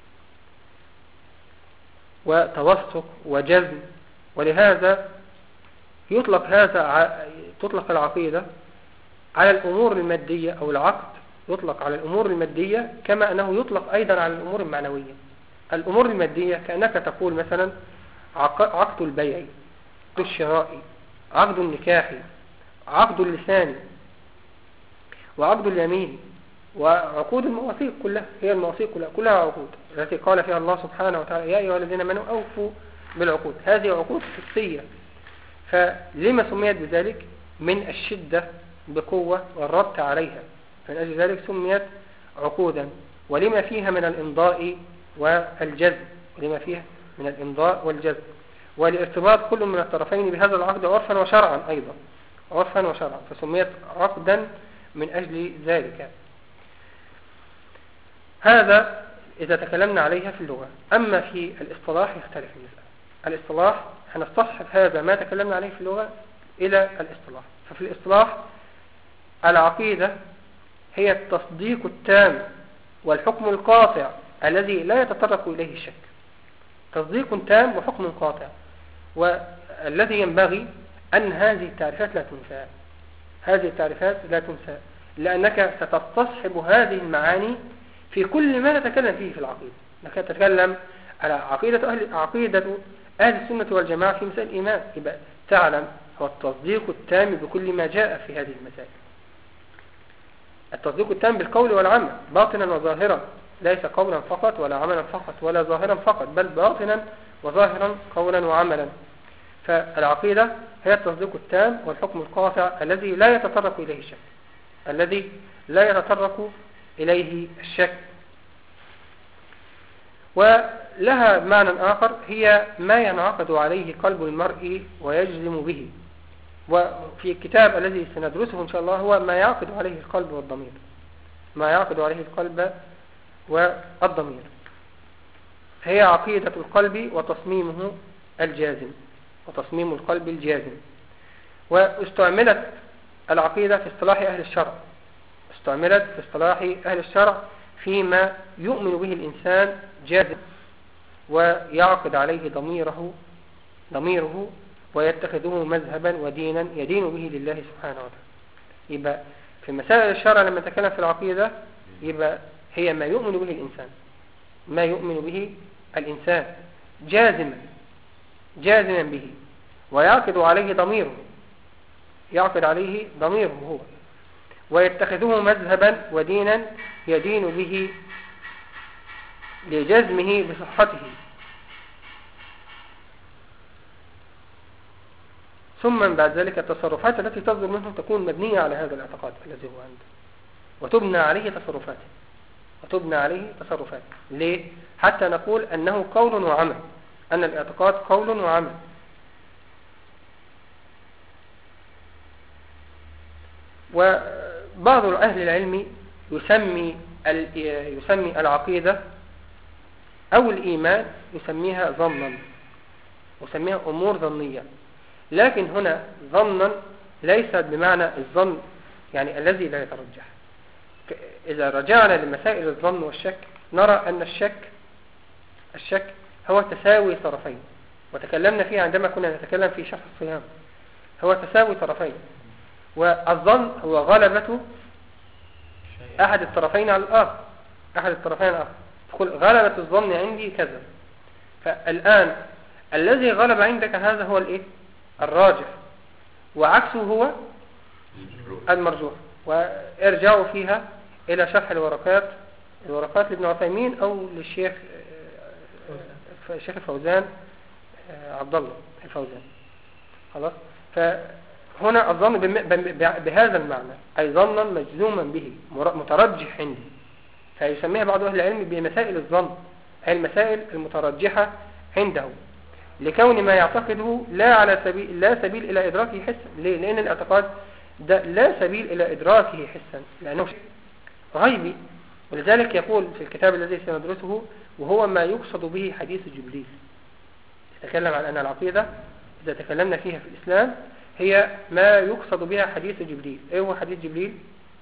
S1: وتوثق وجزم. ولهذا يطلق هذا تطلق العقيدة على الأمور المادية، أو العقد يطلق على الأمور المادية كما أنه يطلق أيضا على الأمور المعنوية. الأمور المادية كأنك تقول مثلا عقد البيع، عقد الشراء، عقد النكاح، عقد اللسان، وعقد اليمين، وعقود المواثيق كلها، هي المواثيق كلها كلها عقود التي قال فيها الله سبحانه وتعالى: يا أيها الذين آمنوا أوفوا بالعقود. هذه عقود حسية، فلما سميت بذلك؟ من الشدة بقوة والربط عليها، فمن أجل ذلك سميت عقودا. ولما فيها من الإمضاء والجزم، ولما فيها من الإمضاء والجزم، ولارتباط كل من الطرفين بهذا العقد عرفا وشرعا، أيضا عرفا وشرعا، فسميت عقدا من أجل ذلك. هذا إذا تكلمنا عليها في اللغة. أما في الاصطلاح يختلف المسألة. الاصطلاح هنستصحب هذا ما تكلمنا عليه في اللغة إلى الاصطلاح. ففي الاصطلاح العقيدة هي التصديق التام والحكم القاطع الذي لا يتطرق إليه الشك. تصديق تام وحكم قاطع، والذي ينبغي أن هذه التعريفات لا تنسى. هذه التعريفات لا تنسى لأنك ستستصحب هذه المعاني في كل ما نتكلم فيه في العقيدة. أنك تتكلم على عقيدة أهل, عقيدة أهل السنة والجماعة في مسائل الإيمان، يبقى تعلم هو التصديق التام بكل ما جاء في هذه المسائل. التصديق التام بالقول والعمل باطنا وظاهرا، ليس قولا فقط ولا عملا فقط ولا ظاهرا فقط، بل باطنا وظاهرا قولا وعملا. فالعقيدة هي التصديق التام والحكم القاطع الذي لا يتطرق إليه الشك، الذي لا يتطرق إليه الشك. ولها معنى آخر، هي ما ينعقد عليه قلب المرء ويجزم به. وفي الكتاب الذي سندرسه إن شاء الله هو ما يعقد عليه القلب والضمير، ما يعقد عليه القلب والضمير. هي عقيدة القلب وتصميمه الجازم، وتصميم القلب الجازم. واستعملت العقيدة في اصطلاح أهل الشرع، استعملت في اصطلاح أهل الشرع فيما يؤمن به الإنسان جازم ويعقد عليه ضميره ضميره ويتخذه مذهبا ودينا يدين به لله سبحانه وتعالى. يبقى في مسائل الشرع لما نتكلم في العقيدة يبقى هي ما يؤمن به الإنسان، ما يؤمن به الإنسان جازما جازما به، ويعقد عليه ضميره يعقد عليه ضميره هو، ويتخذه مذهبا ودينا يدين به لجزمه بصحته. ثم بعد ذلك التصرفات التي تصدر منه تكون مبنية على هذا الاعتقاد الذي هو عنده، وتبنى عليه تصرفاته وتبنى عليه تصرفاته. ليه؟ حتى نقول أنه قول وعمل، أن الاعتقاد قول وعمل. وبعض أهل العلم يسمي يسمي العقيدة أو الإيمان يسميها ظنا، يسميها أمور ظنية. لكن هنا ظنا ليس بمعنى الظن يعني الذي لا يترجح. إذا رجعنا لمسائل الظن والشك نرى أن الشك الشك هو تساوي طرفين، وتكلمنا فيه عندما كنا نتكلم في شرح الصيام. هو تساوي طرفين، والظن هو غلبة أحد الطرفين على الآخر، أحد الطرفين على الآخر. تقول غلبة الظن عندي كذا، فالآن الذي غلب عندك هذا هو الإيه؟ الراجح، وعكسه هو المرجوح. وارجعوا فيها إلى شرح الورقات الورقات لابن عثيمين أو للشيخ الشيخ الفوزان عبد الله الفوزان. خلاص. فهنا الظن بهذا المعنى أي ظنا مجزوما به مترجح عندي، فيسميها بعض أهل العلم بمسائل الظن، أي المسائل المترجحة عنده، لكون ما يعتقده لا على سبيل لا سبيل إلى إدراكه حسا. ليه؟ لأن الاعتقاد ده لا سبيل إلى إدراكه حسا، لأنه غيبي. ولذلك يقول في الكتاب الذي سندرسه وهو ما يقصد به حديث جبريل. يتكلم عن أن العقيدة إذا تكلمنا فيها في الإسلام هي ما يقصد بها حديث جبريل. إيه هو حديث جبريل؟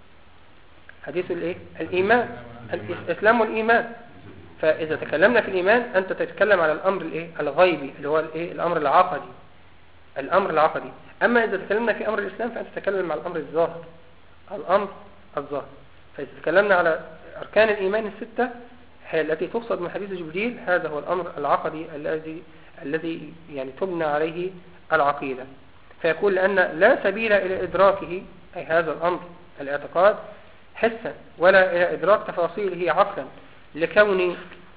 S1: حديث الإيه؟ الإيمان، الإسلام والإيمان. فإذا تكلمنا في الإيمان أنت تتكلم على الأمر الإيه؟ الغيبي اللي هو الإيه؟ الأمر العقدي، الأمر العقدي. أما إذا تكلمنا في أمر الإسلام فأنت تتكلم على الأمر الظاهر، الأمر الظاهر. فإذا تكلمنا على أركان الإيمان الستة هي التي تقصد من حديث جبريل، هذا هو الأمر العقدي الذي الذي يعني تبنى عليه العقيدة. فيقول لأن لا سبيل إلى إدراكه أي هذا الأمر الاعتقاد حسا ولا إلى إدراك تفاصيله عقلا، لكون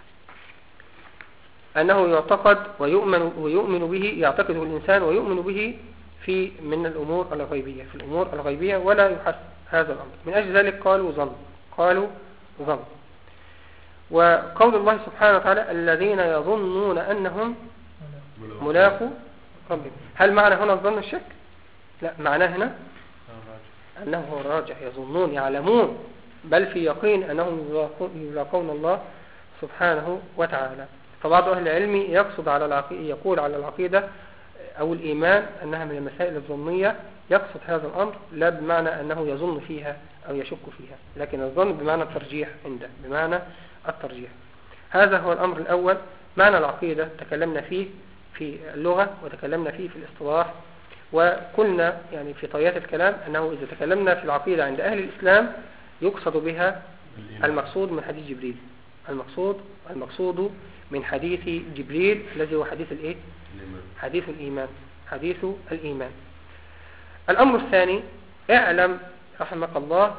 S1: أنه يعتقد ويؤمن ويؤمن به، يعتقده الإنسان ويؤمن به في من الأمور الغيبية، في الأمور الغيبية ولا يحس هذا الأمر. من أجل ذلك قالوا ظن قالوا ظن. وقول الله سبحانه وتعالى الذين يظنون أنهم ملاقوا ربهم، هل معنى هنا الظن الشك؟ لا، معناه هنا أنه هو الراجح. يظنون يعلمون بل في يقين أنهم يلاقون الله سبحانه وتعالى. فبعض أهل العلم يقصد على العقيدة، يقول على العقيدة أو الإيمان أنها من المسائل الظنية، يقصد هذا الأمر لا بمعنى أنه يظن فيها أو يشك فيها، لكن الظن بمعنى الترجيح عنده، بمعنى الترجيح. هذا هو الأمر الأول. معنى العقيدة تكلمنا فيه في اللغة وتكلمنا فيه في الاصطلاح، وقلنا يعني في طيات الكلام أنه إذا تكلمنا في العقيدة عند أهل الإسلام يقصد بها المقصود من حديث جبريل، المقصود المقصود من حديث جبريل الذي هو حديث الإيه؟ حديث الإيمان، حديث الإيمان. الأمر الثاني، اعلم رحمك الله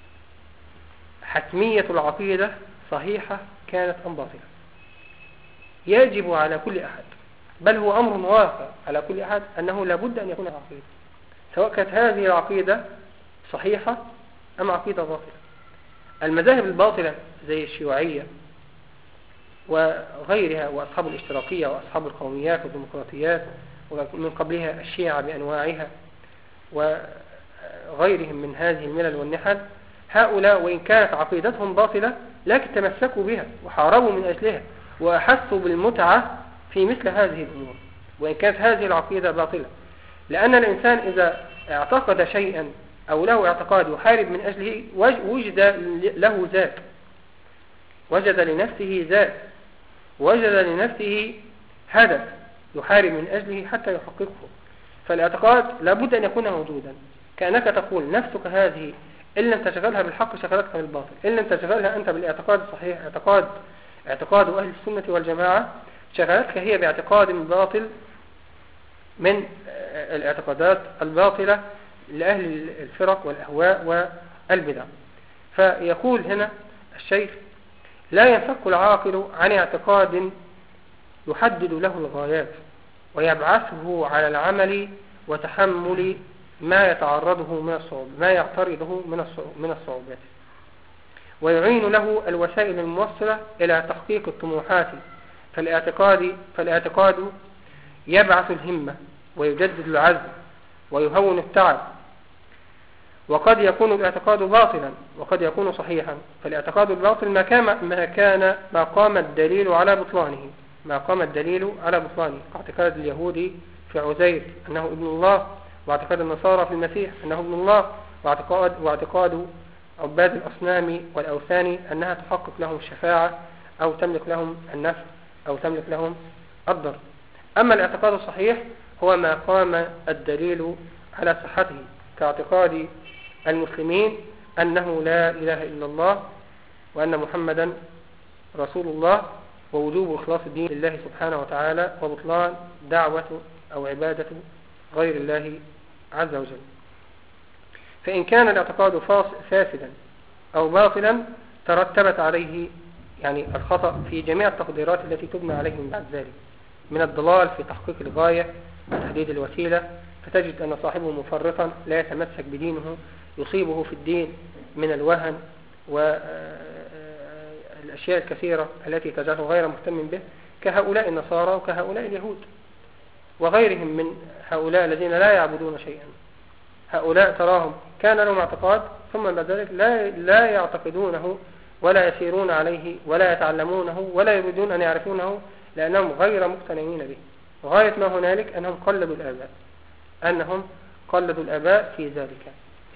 S1: حتمية العقيدة صحيحة كانت أم باطلة. يجب على كل أحد، بل هو أمر واقع على كل أحد، أنه لابد أن يكون عقيدة، سواء كانت هذه العقيدة صحيحة أم عقيدة باطلة. المذاهب الباطلة زي الشيوعية وغيرها وأصحاب الاشتراكية وأصحاب القوميات والديمقراطيات ومن قبلها الشيعة بأنواعها وغيرهم من هذه الملل والنحل، هؤلاء وإن كانت عقيدتهم باطلة لكن تمسكوا بها وحاربوا من أجلها وأحسوا بالمتعة في مثل هذه الأمور وإن كانت هذه العقيدة باطلة. لأن الإنسان إذا اعتقد شيئا أو له اعتقاد يحارب من أجله وجد له ذاك، وجد لنفسه ذاك، وجد لنفسه هدف يحارب من أجله حتى يحققه. فالاعتقاد لابد أن يكون موجودا، كأنك تقول نفسك هذه إن لم تشغلها بالحق شغلتك بالباطل، إن لم تشغلها أنت بالاعتقاد الصحيح، اعتقاد اعتقاد أهل السنة والجماعة، شغلتك هي باعتقاد باطل من الاعتقادات الباطلة لأهل الفرق والأهواء والبدع. فيقول هنا الشيخ: لا ينفك العاقل عن اعتقاد يحدد له الغايات ويبعثه على العمل وتحمل ما يتعرضه من الصعوبات، ما يعترضه من الصعوبات، ويعين له الوسائل الموصلة إلى تحقيق الطموحات. فالاعتقاد فالاعتقاد يبعث الهمة ويجدد العزم ويهون التعب. وقد يكون الاعتقاد باطلا وقد يكون صحيحا. فالاعتقاد الباطل ما كان ما كان ما قام الدليل على بطلانه، ما قام الدليل على بطلانه، اعتقاد اليهود في عزير أنه ابن الله، واعتقاد النصارى في المسيح أنه ابن الله، واعتقاد واعتقاد عباد الأصنام والأوثان أنها تحقق لهم الشفاعة أو تملك لهم النفع أو تملك لهم الضر. أما الاعتقاد الصحيح هو ما قام الدليل على صحته، كاعتقاد المسلمين أنه لا إله إلا الله وأن محمدا رسول الله، ووجوب إخلاص الدين لله سبحانه وتعالى، وبطلان دعوة أو عبادة غير الله عز وجل. فإن كان الاعتقاد فاسدا أو باطلا ترتبت عليه يعني الخطأ في جميع التقديرات التي تبنى عليه من بعد ذلك، من الضلال في تحقيق الغاية وتحديد الوسيلة، فتجد أن صاحبه مفرطا لا يتمسك بدينه، يصيبه في الدين من الوهن والأشياء الكثيرة التي تجعله غير مهتم به، كهؤلاء النصارى وكهؤلاء اليهود وغيرهم من هؤلاء الذين لا يعبدون شيئا. هؤلاء تراهم كان لهم اعتقاد ثم بعد ذلك لا لا يعتقدونه ولا يسيرون عليه ولا يتعلمونه ولا يريدون أن يعرفونه، لأنهم غير مقتنعين به. غاية ما هنالك أنهم قلدوا الآباء، أنهم قلدوا الآباء في ذلك.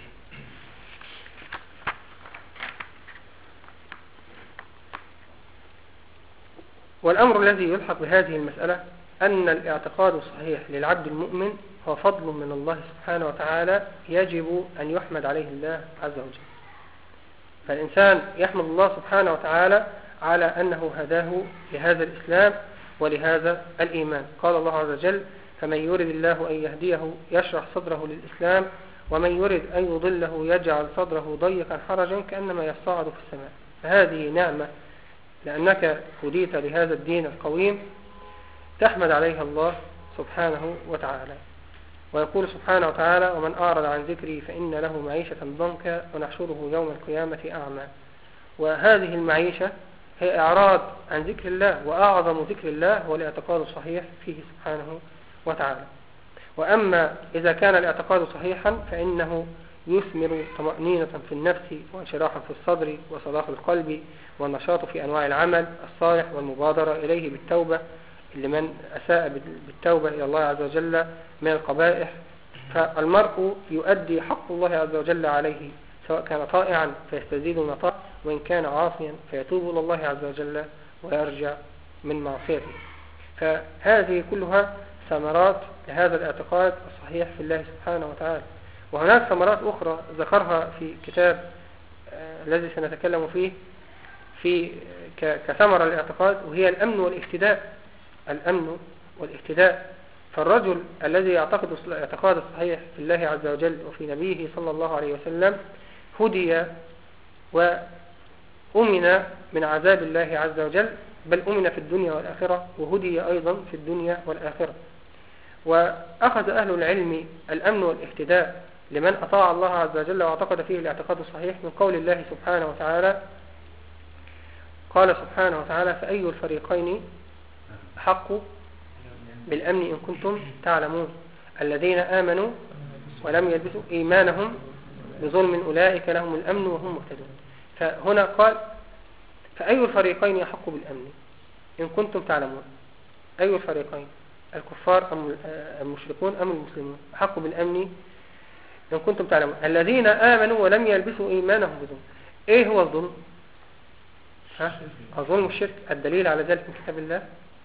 S1: والأمر الذي يلحق بهذه المسألة أن الاعتقاد الصحيح للعبد المؤمن هو فضل من الله سبحانه وتعالى يجب أن يحمد عليه الله عز وجل. فالإنسان يحمد الله سبحانه وتعالى على أنه هداه لهذا الإسلام ولهذا الإيمان. قال الله عز وجل: فمن يرد الله أن يهديه يشرح صدره للإسلام ومن يرد أن يضله يجعل صدره ضيقا حرجا كأنما يصعد في السماء. فهذه نعمة لأنك هديت لهذا الدين القويم تحمد عليها الله سبحانه وتعالى. ويقول سبحانه وتعالى: ومن أعرض عن ذكري فإن له معيشة ضنكا ونحشره يوم القيامة أعمى. وهذه المعيشة هي إعراض عن ذكر الله، وأعظم ذكر الله هو الاعتقاد الصحيح فيه سبحانه وتعالى. وأما إذا كان الاعتقاد صحيحا فإنه يثمر طمأنينة في النفس وانشراحا في الصدر وصلاح القلب والنشاط في أنواع العمل الصالح والمبادرة إليه بالتوبة لمن أساء بالتوبة إلى الله عز وجل من القبائح. فالمرء يؤدي حق الله عز وجل عليه سواء كان طائعا فيستزيد من طاعة، وإن كان عاصيا فيتوب إلى الله عز وجل ويرجع من معصيته. فهذه كلها ثمرات لهذا الاعتقاد الصحيح في الله سبحانه وتعالى. وهناك ثمرات أخرى ذكرها في كتاب آه الذي سنتكلم فيه في كثمرة الاعتقاد، وهي الأمن والاهتداء. الأمن والاهتداء. فالرجل الذي يعتقد الاعتقاد الصحيح في الله عز وجل وفي نبيه صلى الله عليه وسلم هدي وأمن من عذاب الله عز وجل، بل أمن في الدنيا والآخرة، وهدي أيضا في الدنيا والآخرة. وأخذ أهل العلم الأمن والاهتداء لمن أطاع الله عز وجل واعتقد فيه الاعتقاد الصحيح من قول الله سبحانه وتعالى. قال سبحانه وتعالى: فأي الفريقين حق بالأمن إن كنتم تعلمون الذين آمنوا ولم يلبسوا إيمانهم بظلم أولئك لهم الأمن وهم مهتدون. فهنا قال: فأي الفريقين يحق بالأمن إن كنتم تعلمون. أي الفريقين، الكفار أم المشركون أم المسلمون، أحق بالأمن إن كنتم تعلمون الذين آمنوا ولم يلبسوا إيمانهم بظلم. إيه هو الظلم؟ ها؟ الظلم الشرك. الدليل على ذلك من كتاب الله: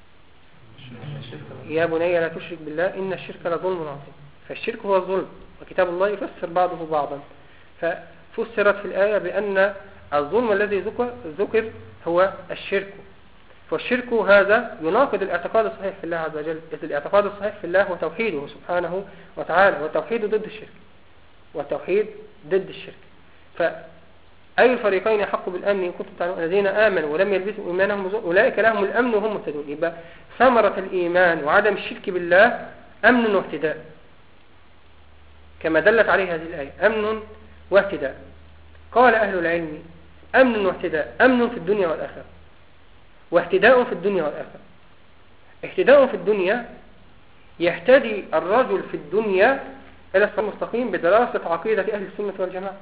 S1: يا بني لا تشرك بالله إن الشرك لظلم عظيم. فالشرك هو الظلم، وكتاب الله يفسر بعضه بعضا. ففسرت في الآية بأن الظلم الذي ذكر هو الشرك. فالشرك هذا يناقض الاعتقاد الصحيح في الله عز وجل، إذ الاعتقاد الصحيح في الله هو توحيده سبحانه وتعالى، والتوحيد ضد الشرك، والتوحيد ضد الشرك. فأي الفريقين يحق بالأمن إن كنتم تعلمون الذين آمنوا ولم يلبسوا إيمانهم بظلم أولئك لهم الأمن وهم مهتدون. يبقى ثمرة الإيمان وعدم الشرك بالله أمن واهتداء، كما دلت عليه هذه الآية: أمن واهتداء. قال أهل العلم: أمن واهتداء، أمن في الدنيا والآخرة، واهتداء في الدنيا والآخرة. اهتداء في الدنيا يهتدي الرجل في الدنيا إلى الصراط المستقيم بدراسة عقيدة أهل السنة والجماعة.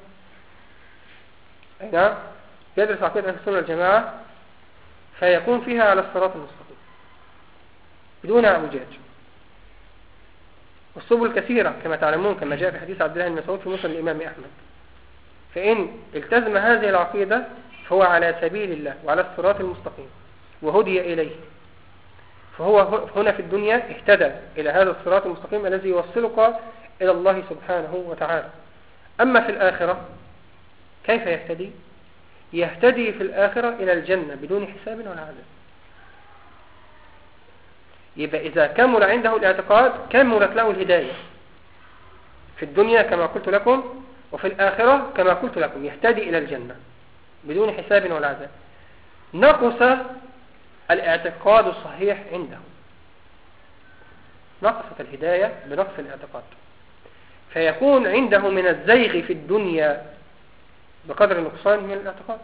S1: نعم، يدرس عقيدة أهل السنة والجماعة فيكون فيها على الصراط المستقيم بدون اعوجاج. والسبل كثيرة كما تعلمون، كما جاء في حديث عبد الله بن مسعود في مسند الإمام أحمد. فإن التزم هذه العقيدة فهو على سبيل الله وعلى الصراط المستقيم وهدي إليه. فهو هنا في الدنيا اهتدى إلى هذا الصراط المستقيم الذي يوصلك إلى الله سبحانه وتعالى. أما في الآخرة كيف يهتدي؟ يهتدي في الآخرة إلى الجنة بدون حساب ولا عذاب. يبقى إذا كمل عنده الاعتقاد كملت له الهداية في الدنيا كما قلت لكم، وفي الآخرة كما قلت لكم يهتدي إلى الجنة بدون حساب ولا عذاب. نقص الاعتقاد الصحيح عنده، نقصت الهداية بنقص الاعتقاد، فيكون عنده من الزيغ في الدنيا بقدر نقصان من الاعتقاد،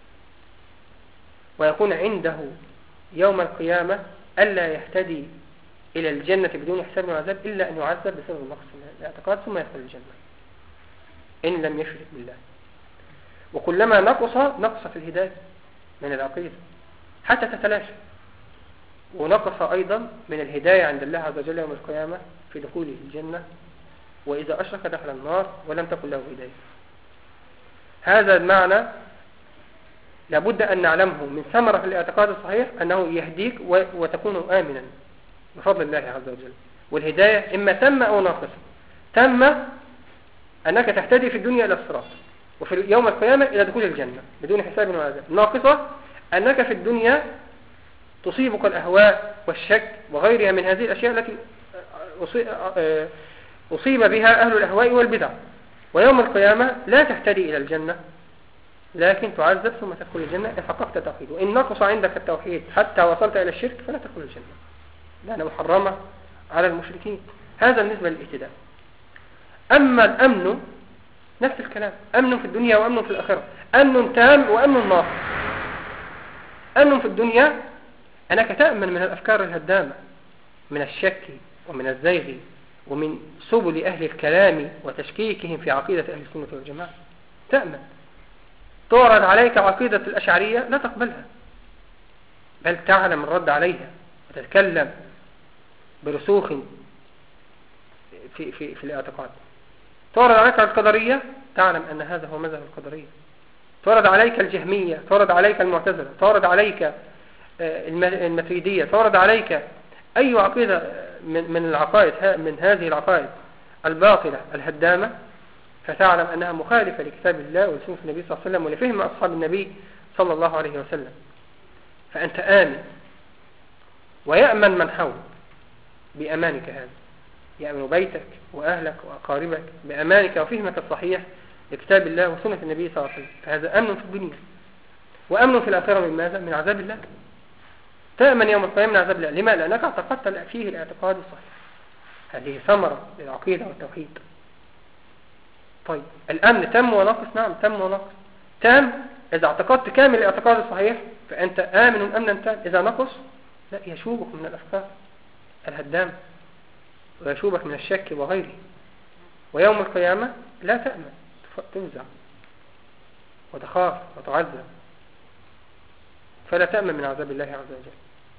S1: ويكون عنده يوم القيامة ألا يهتدي إلى الجنة بدون حساب وعذاب إلا أن يعذب بسبب نقص الاعتقاد ثم يدخل الجنة إن لم يشرك بالله. وكلما نقص نقص في الهداية من العقيدة حتى تتلاشى، ونقص أيضا من الهداية عند الله عز وجل يوم القيامة في دخوله الجنة، وإذا أشرك دخل النار ولم تكن له هداية. هذا المعنى لابد أن نعلمه من ثمرة في الاعتقاد الصحيح، أنه يهديك وتكون آمنا بفضل الله عز وجل. والهداية إما تم أو ناقصة. تم أنك تهتدي في الدنيا إلى الصراط، وفي يوم القيامة إلى دخول الجنة بدون حساب وعذاب. ناقصة أنك في الدنيا تصيبك الأهواء والشك وغيرها من هذه الأشياء التي أصيب بها أهل الأهواء والبدع، ويوم القيامة لا تهتدي إلى الجنة لكن تعذب ثم تدخل الجنة إن حققت التوحيد. وإن نقص عندك التوحيد حتى وصلت إلى الشرك فلا تدخل الجنة لأنها محرمة على المشركين. هذا بالنسبة للاهتداء. أما الأمن نفس الكلام، أمن في الدنيا وأمن في الآخرة، أمن تام وأمن ناقص. أمن في الدنيا أنك تأمن من الأفكار الهدامة، من الشك ومن الزيغ ومن سبل أهل الكلام وتشكيكهم في عقيدة أهل السنة والجماعة. تأمن تعرض عليك عقيدة الأشعرية لا تقبلها، بل تعلم الرد عليها وتتكلم برسوخ في, في, في الاعتقاد. تعرض عليك القدرية تعلم أن هذا هو مذهب القدرية. تعرض عليك الجهمية، تعرض عليك المعتزلة، تعرض عليك الماتريدية، تعرض عليك أي عقيدة من العقائد من هذه العقائد الباطلة الهدامة، فتعلم أنها مخالفة لكتاب الله ولسنة النبي صلى الله عليه وسلم ولفهم أصحاب النبي صلى الله عليه وسلم. فأنت آمن، ويأمن من حولك بأمانك هذا، يأمن بيتك وأهلك وأقاربك بأمانك وفهمك الصحيح لكتاب الله وسنة النبي صلى الله عليه وسلم. فهذا أمن في الدنيا وأمن في الآخرة. من ماذا؟ من عذاب الله. تأمن يوم القيامة من عذاب الله. لما؟ لأنك اعتقدت فيه الاعتقاد الصحيح. هذه ثمرة للعقيدة والتوحيد. طيب الأمن تم ونقص؟ نعم تم ونقص. تام إذا اعتقدت كامل الاعتقاد الصحيح فأنت آمن أمنا تام. إذا نقص لا، يشوبك من الأفكار الهدام ويشوبك من الشك وغيره. ويوم القيامة لا تأمن، تفزع وتخاف وتعذب، فلا تأمن من عذاب الله عز وجل.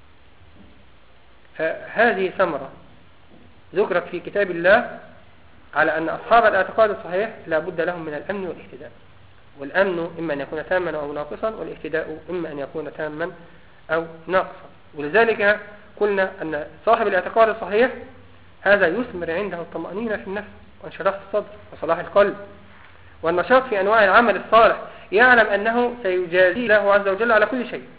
S1: فهذه ثمرة ذكرت في كتاب الله على أن أصحاب الاعتقاد الصحيح لا بد لهم من الأمن والاهتداء. والأمن إما أن يكون تاما أو ناقصا، والاهتداء إما أن يكون تاما أو ناقصا. ولذلك قلنا أن صاحب الاعتقاد الصحيح هذا يثمر عنده الطمأنينة في النفس وانشراح الصدر وصلاح القلب والنشاط في أنواع العمل الصالح. يعلم أنه سيجازي له عز وجل على كل شيء.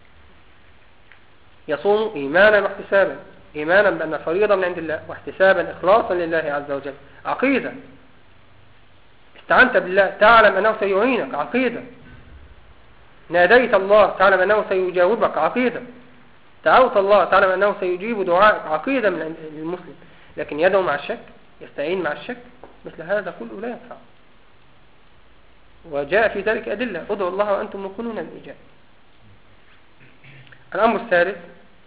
S1: يصوم إيمانا واحتسابا، إيمانا بأن الفريضة من عند الله، واحتسابا إخلاصا لله عز وجل. عقيدة استعنت بالله تعلم أنه سيعينك، عقيدة. ناديت الله تعلم أنه سيجاوبك، عقيدة. دعوت الله تعلم أنه سيجيب دعائك، عقيدة من المسلم. لكن يدعو مع الشك، يستعين مع الشك، مثل هذا كله لا ينفع. وجاء في ذلك أدلة: ادعوا الله وأنتم موقنون بالإجابة. الأمر الثالث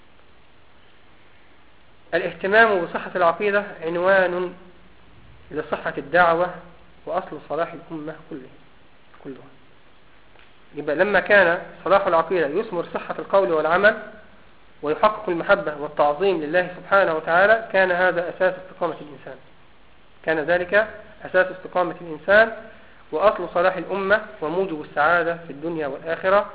S1: الاهتمام بصحة العقيدة عنوان لصحة الدعوة وأصل صلاح الأمة كلها كلها. يبقى لما كان صلاح العقيدة يثمر صحة القول والعمل ويحقق المحبة والتعظيم لله سبحانه وتعالى، كان هذا أساس استقامة الإنسان. كان ذلك أساس استقامة الإنسان وأصل صلاح الأمة وموجب السعادة في الدنيا والآخرة.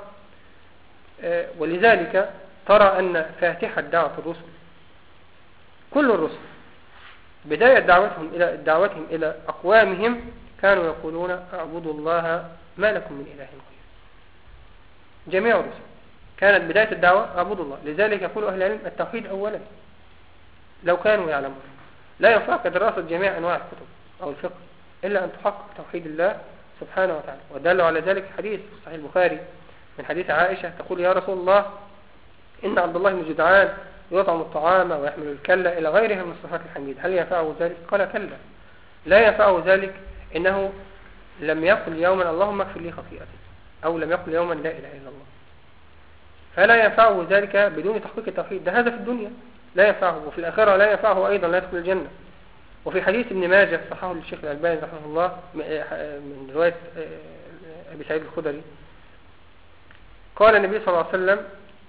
S1: ولذلك ترى أن فاتحة دعوة الرسل، كل الرسل بداية دعوتهم إلى دعوتهم إلى أقوامهم كانوا يقولون: اعبدوا الله ما لكم من إله غيره. جميع الرسل كانت بداية الدعوة اعبدوا الله. لذلك يقول أهل العلم: التوحيد أولا. لو كانوا يعلمون لا ينفعك دراسة جميع أنواع الكتب أو الفقه إلا أن تحقق توحيد الله سبحانه وتعالى. ودلوا على ذلك حديث في صحيح البخاري من حديث عائشة تقول: يا رسول الله، إن عبد الله بن جدعان يطعم الطعام ويحمل الكلة إلى غيرها من الصفات الحميدة، هل ينفعه ذلك؟ قال: كلا، لا ينفعه ذلك، إنه لم يقل يوما اللهم اغفر لي خطيئتي، أو لم يقل يوما لا إله إلا الله. فلا ينفعه ذلك بدون تحقيق التوحيد. ده هذا في الدنيا لا ينفعه، وفي الآخرة لا ينفعه أيضا، لا يدخل الجنة. وفي حديث ابن ماجه صححه الشيخ الألباني رحمه الله من رواية أبي سعيد الخدري، قال النبي صلى الله عليه وسلم: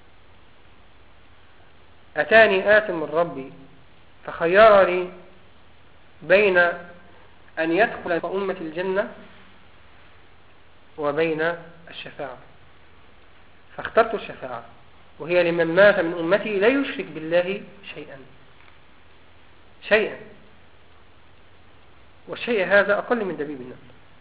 S1: أتاني آت من ربي فخيرني بين أن يدخل أمة الجنة وبين الشفاعة، فاخترت الشفاعة، وهي لمن مات من أمتي لا يشرك بالله شيئا شيئا والشيء هذا أقل من دبيب النمل،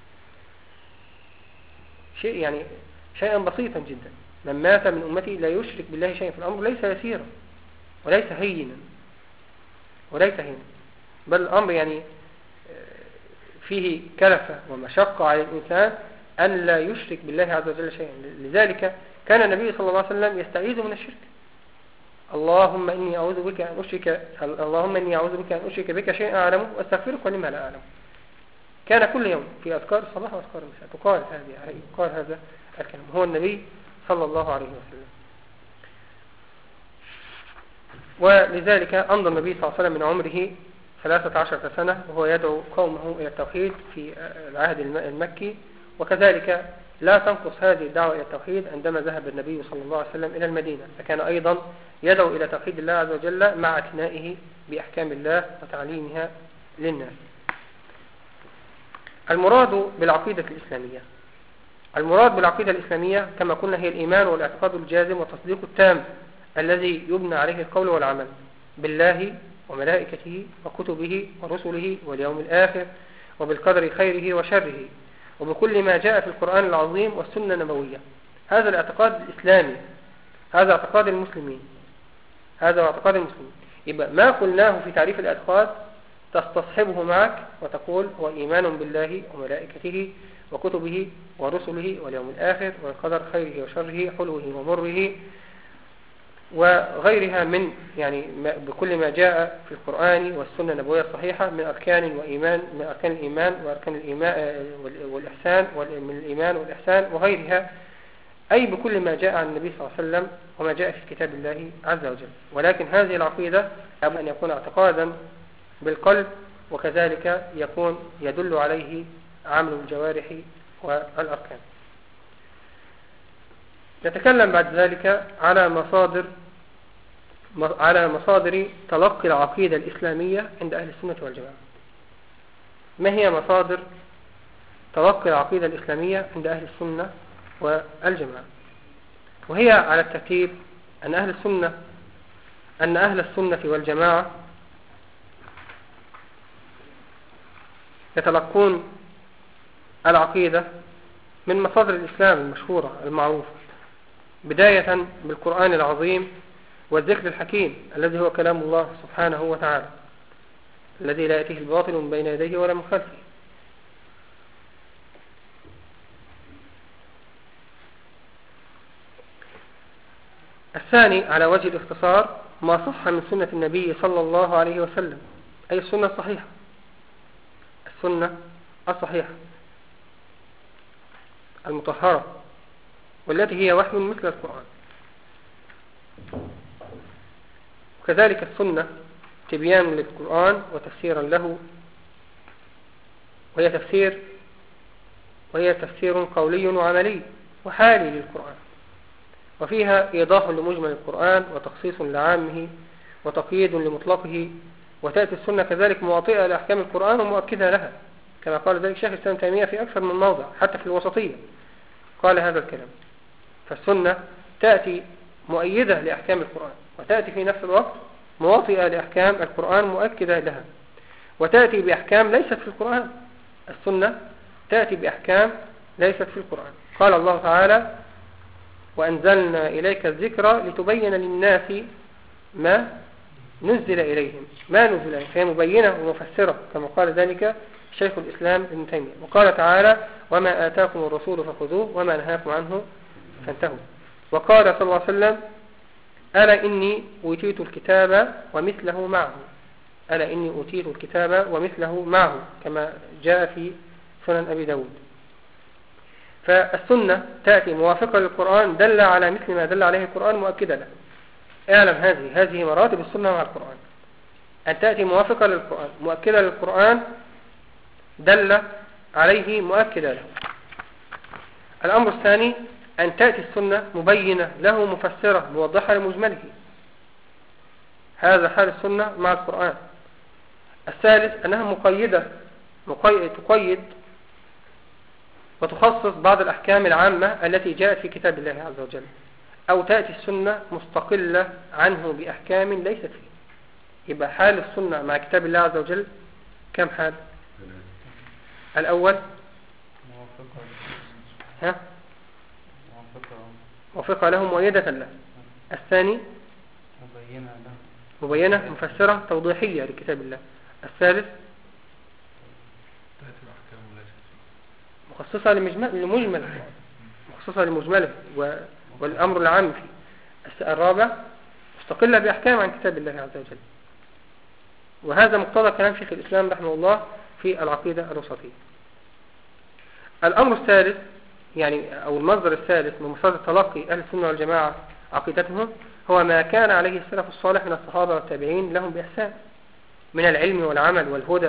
S1: شيء يعني شيئا بسيطا جدا. من مات من أمتي لا يشرك بالله شيئا، في الأمر ليس يسيرا وليس هينا وليس هينا، بل الأمر يعني فيه كلفة ومشقة على الإنسان أن لا يشرك بالله عز وجل شيئا. لذلك كان النبي صلى الله عليه وسلم يستعيذ من الشرك: اللهم إني أعوذ بك أن أشرك اللهم إني أعوذ بك أن أشرك بك شيئا أعلمه وأستغفرك لما لا أعلم. كان كل يوم في أذكار الصباح وأذكار المساء تقال هذه يقال هذا الكلام، هو النبي صلى الله عليه وسلم. ولذلك أمضى النبي صلى الله عليه وسلم من عمره ثلاثة عشرة سنة وهو يدعو قومه إلى التوحيد في العهد المكي، وكذلك لا تنقص هذه الدعوة إلى التوحيد عندما ذهب النبي صلى الله عليه وسلم إلى المدينة، فكان أيضا يدعو إلى توحيد الله عز وجل مع اعتنائه بأحكام الله وتعليمها للناس. المراد بالعقيدة الإسلامية، المراد بالعقيدة الإسلامية كما قلنا هي الإيمان والاعتقاد الجازم والتصديق التام الذي يبنى عليه القول والعمل بالله وملائكته وكتبه ورسله واليوم الآخر وبالقدر خيره وشره وبكل ما جاء في القرآن العظيم والسنة النبوية. هذا الاعتقاد الإسلامي، هذا اعتقاد المسلمين، هذا اعتقاد المسلمين. يبقى ما قلناه في تعريف الاعتقاد تستصحبه معك وتقول هو إيمان بالله وملائكته وكتبه ورسله واليوم الآخر والقدر خيره وشره حلوه ومره وغيرها من يعني بكل ما جاء في القرآن والسنة النبوية الصحيحة من أركان وإيمان من أركان الإيمان وأركان الإيمان والإحسان من الإيمان والإحسان وغيرها، أي بكل ما جاء عن النبي صلى الله عليه وسلم وما جاء في كتاب الله عز وجل. ولكن هذه العقيدة يجب أن يكون اعتقادا بالقلب، وكذلك يكون يدل عليه عمل الجوارح والأركان. نتكلم بعد ذلك على مصادر على مصادر تلقي العقيدة الإسلامية عند أهل السنة والجماعة. ما هي مصادر تلقي العقيدة الإسلامية عند أهل السنة والجماعة؟ وهي على الترتيب أن أهل السنة أن أهل السنة والجماعة يتلقون العقيدة من مصادر الإسلام المشهورة المعروفة، بداية بالقرآن العظيم والذكر الحكيم الذي هو كلام الله سبحانه وتعالى الذي لا يأتيه الباطل من بين يديه ولا من خلفه. الثاني على وجه الاختصار ما صح من سنة النبي صلى الله عليه وسلم، أي السنة الصحيحة، السنة الصحيحة المطهرة والتي هي وحي مثل القرآن. وكذلك السنة تبيان للقرآن وتفسيرا له، وهي تفسير وهي تفسير قولي وعملي وحالي للقرآن، وفيها إيضاح لمجمل القرآن وتخصيص لعامه وتقييد لمطلقه. وتأتي السنة كذلك مواطئة لأحكام القرآن ومؤكدة لها، كما قال ذلك شيخ الإسلام تيمية في أكثر من موضع حتى في الوسطية قال هذا الكلام. فالسنة تأتي مؤيدة لأحكام القرآن، وتأتي في نفس الوقت مواطئة لأحكام القرآن مؤكدة لها، وتأتي بأحكام ليست في القرآن. السنة تأتي بأحكام ليست في القرآن. قال الله تعالى وأنزلنا إليك الذكر لتبين للناس ما نزل إليهم، ما نزل إليهم، فهي مبينة ومفسرة كما قال ذلك شيخ الإسلام ابن تيمية. وقال تعالى وما آتاكم الرسول فخذوه وما نهاكم عنه فانتهوا. وقال صلى الله عليه وسلم ألا إني أوتيت الكتاب ومثله معه، ألا إني أوتيت الكتاب ومثله معه كما جاء في سنن أبي داود. فالسنة تأتي موافقة للقرآن دل على مثل ما دل عليه القرآن مؤكدة له. اعلم هذه هذه مراتب السنة مع القرآن، أن تأتي موافقة للقرآن مؤكدة للقرآن دل عليه مؤكدة له. الأمر الثاني أن تأتي السنة مبينة له مفسرة موضحة لمجمله، هذا حال السنة مع القرآن. الثالث أنها مقيدة مقيد تقيد وتخصص بعض الأحكام العامة التي جاءت في كتاب الله عز وجل، أو تأتي السنة مستقلة عنه بأحكام ليست فيه. يبقى حال السنة مع كتاب الله عز وجل كم حال؟ الأول ها موافقة له مؤيدة له. الثاني مبينة مفسرة توضيحية لكتاب الله. الثالث مخصصة لمجمل مخصصة لمجمله والأمر العام فيه. الرابع مستقلة بأحكام عن كتاب الله عز وجل. وهذا مقتضى كلام شيخ الإسلام رحمه الله في العقيدة الوسطية. الأمر الثالث يعني أو المصدر الثالث من مصادر تلقي أهل السنة والجماعة عقيدتهم هو ما كان عليه السلف الصالح من الصحابة والتابعين لهم بإحسان من العلم والعمل والهدى.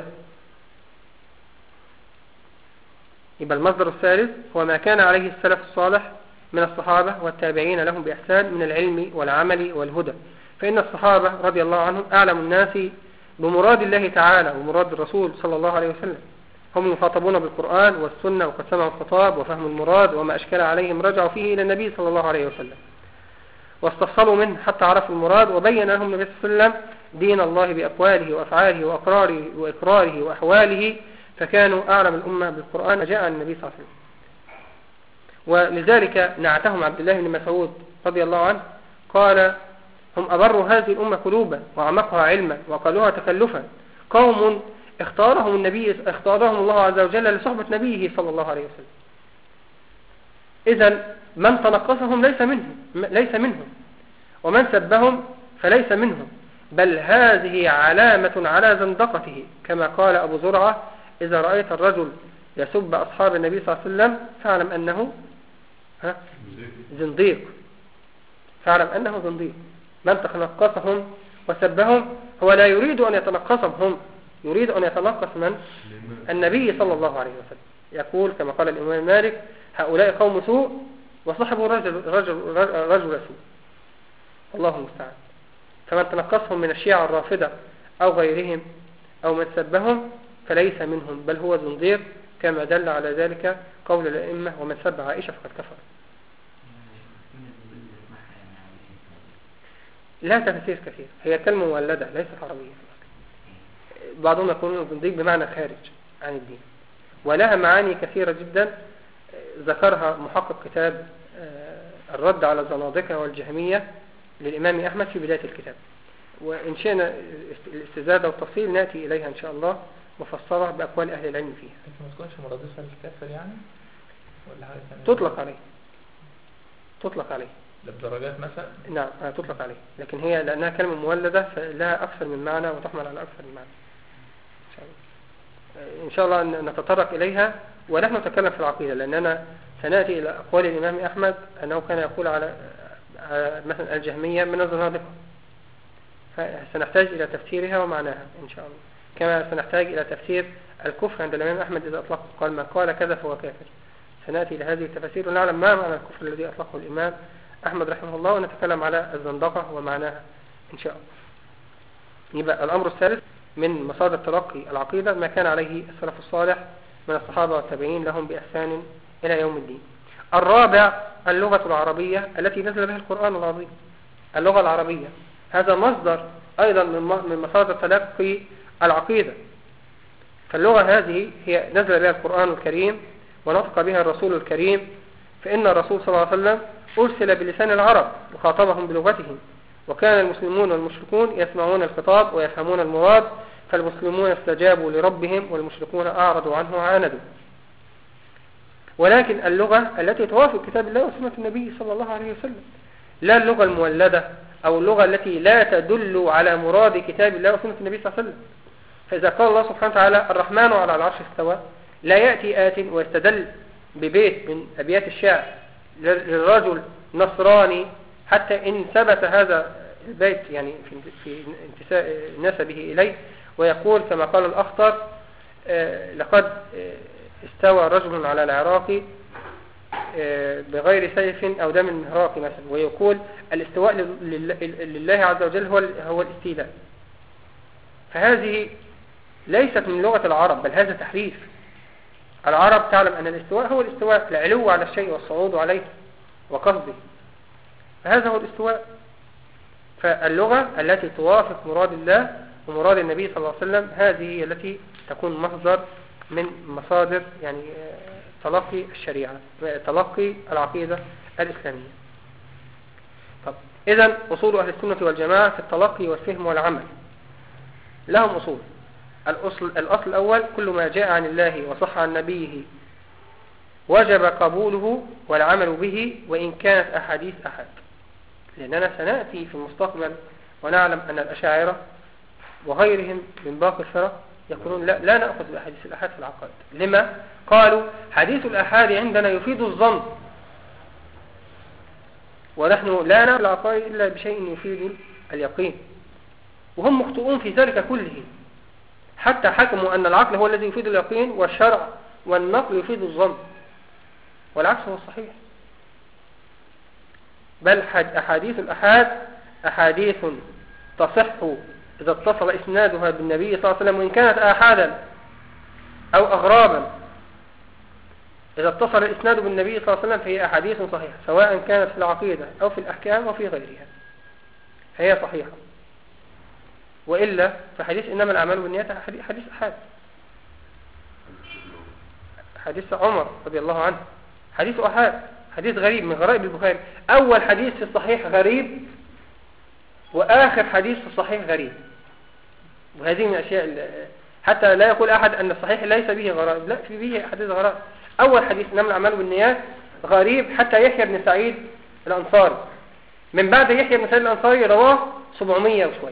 S1: يبقى المصدر الثالث هو ما كان عليه السلف الصالح من الصحابة والتابعين لهم بإحسان من العلم والعمل والهدى، فإن الصحابة رضي الله عنهم أعلم الناس بمراد الله تعالى ومراد الرسول صلى الله عليه وسلم، هم يخاطبون بالقرآن والسنة وقد سمعوا الخطاب وفهموا المراد وما أشكل عليهم رجعوا فيه إلى النبي صلى الله عليه وسلم واستفصلوا منه حتى عرفوا المراد، وبين لهم النبي صلى الله عليه وسلم دين الله بأقواله وأفعاله وأقراره وإقراره وأحواله، فكانوا أعلم الأمة بالقرآن جاء عن النبي صلى الله عليه وسلم. ولذلك نعتهم عبد الله بن مسعود رضي الله عنه قال هم أبروا هذه الأمة قلوبا وأعمقها علما وقالوها تكلفا، قوم اختارهم النبي اختارهم الله عز وجل لصحبة نبيه صلى الله عليه وسلم. إذن من تنقصهم ليس منهم ليس منهم ومن سبهم فليس منهم، بل هذه علامة على زندقته، كما قال أبو زرعة إذا رأيت الرجل يسب أصحاب النبي صلى الله عليه وسلم فاعلم أنه ها زنديق، فاعلم أنه زنديق. من تنقصهم وسبهم هو لا يريد أن يتنقصهم هم، يريد أن يتنقص من النبي صلى الله عليه وسلم. يقول كما قال الإمام مالك هؤلاء قوم سوء وصحبوا رجل, رجل, رجل سوء، الله المستعان. فمن تنقصهم من الشيعة الرافضة أو غيرهم أو من سبهم فليس منهم، بل هو زنديق، كما دل على ذلك قول الأئمة ومن سب عائشة فقد كفر. لا تفسير كثير، هي كلمة مولدة ليست عربية. بعضهم يقولون زنديق بمعنى خارج عن الدين، ولها معاني كثيرة جدا ذكرها محقق كتاب الرد على الزنادقة والجهمية للإمام أحمد في بداية الكتاب، وإن شئنا الاستزادة والتفصيل نأتي إليها إن شاء الله مفصلة بأقوال أهل العلم فيها.
S5: ما تكونش مرادفة للكافر يعني ولا حاجة ثانية؟
S1: تطلق عليه تطلق عليه
S5: للدرجات مثلا.
S1: نعم تطلق عليه، لكن هي لأنها كلمة مولدة فلها أكثر من معنى وتحمل على أكثر من معنى. إن شاء الله أن نتطرق إليها ونحن نتكلم في العقيدة، لأننا سنأتي إلى أقوال الإمام أحمد أنه كان يقول على مثلا الجهمية من الزنادقة، فسنحتاج إلى تفسيرها ومعناها إن شاء الله، كما سنحتاج إلى تفسير الكفر عند الإمام أحمد إذا أطلق قال ما قال كذا فهو كافر. سنأتي إلى هذه التفاسير ونعلم ما معنى الكفر الذي أطلقه الإمام أحمد رحمه الله، ونتكلم على الزندقة ومعناها إن شاء الله. يبقى الأمر الثالث من مصادر تلقي العقيدة ما كان عليه السلف الصالح من الصحابة والتابعين لهم بإحسان إلى يوم الدين. الرابع اللغة العربية التي نزل بها القرآن العظيم. اللغة العربية هذا مصدر أيضا من مصادر تلقي العقيدة، فاللغة هذه هي نزل بها القرآن الكريم ونطق بها الرسول الكريم، فإن الرسول صلى الله عليه وسلم أرسل بلسان العرب وخاطبهم بلغتهم، وكان المسلمون والمشركون يسمعون الخطاب ويفهمون المراد، فالمسلمون استجابوا لربهم والمشركون أعرضوا عنه وعاندوا. ولكن اللغة التي توافق كتاب الله وسنة النبي صلى الله عليه وسلم، لا اللغة المولدة أو اللغة التي لا تدل على مراد كتاب الله وسنة النبي صلى الله عليه وسلم. فإذا قال الله سبحانه وتعالى الرحمن على العرش استوى، لا يأتي آت ويستدل ببيت من أبيات الشعر للرجل نصراني حتى إن ثبت هذا البيت يعني في نسبه إليه، ويقول كما قال الأخطر آه لقد آه استوى رجل على العراق آه بغير سيف أو دم مهراق مثلا، ويقول الاستواء لله عز وجل هو هو الاستيلاء. فهذه ليست من لغة العرب، بل هذا تحريف. العرب تعلم أن الاستواء هو الاستواء، العلو على الشيء والصعود عليه وقصده، فهذا هو الاستواء. فاللغة التي توافق مراد الله ومراد النبي صلى الله عليه وسلم هذه هي التي تكون مصدر من مصادر يعني تلقي الشريعة، تلقي العقيدة الإسلامية. طب إذن أصول أهل السنة والجماعة في التلقي والفهم والعمل لهم أصول. الأصل, الأصل الأول كل ما جاء عن الله وصح عن نبيه وجب قبوله والعمل به وإن كانت أحاديث أحد، لأننا سنأتي في المستقبل ونعلم أن الأشاعرة وغيرهم من باقي الفرق يقولون لا, لا نأخذ بأحاديث الأحاد في العقائد. لما؟ قالوا حديث الأحاد عندنا يفيد الظن، ونحن لا نأخذ العقائد إلا بشيء يفيد اليقين، وهم مخطئون في ذلك كله. حتى حكموا أن العقل هو الذي يفيد اليقين والشرع والنقل يفيد الظن، والعكس هو الصحيح. بل أحاديث الأحاد أحاديث تصح إذا اتصل إسنادها بالنبي صلى الله عليه وسلم، وإن كانت آحادا أو أغرابا، إذا اتصل الإسناد بالنبي صلى الله عليه وسلم فهي أحاديث صحيحة، سواء كانت في العقيدة أو في الأحكام وفي غيرها، هي صحيحة. وإلا فحديث إنما الأعمال بالنيات حديث أحاد، حديث عمر رضي الله عنه حديث أحاد، حديث غريب من غرائب البخاري. أول حديث في الصحيح غريب، وآخر حديث في الصحيح غريب. وهذه من الأشياء حتى لا يقول أحد أن الصحيح ليس به غرائب، لا، في به حديث غرائب. أول حديث إنما الأعمال بالنيات غريب حتى يحيى بن سعيد الأنصاري، من بعد يحيى بن سعيد الأنصاري رواه سبعمية وشوية.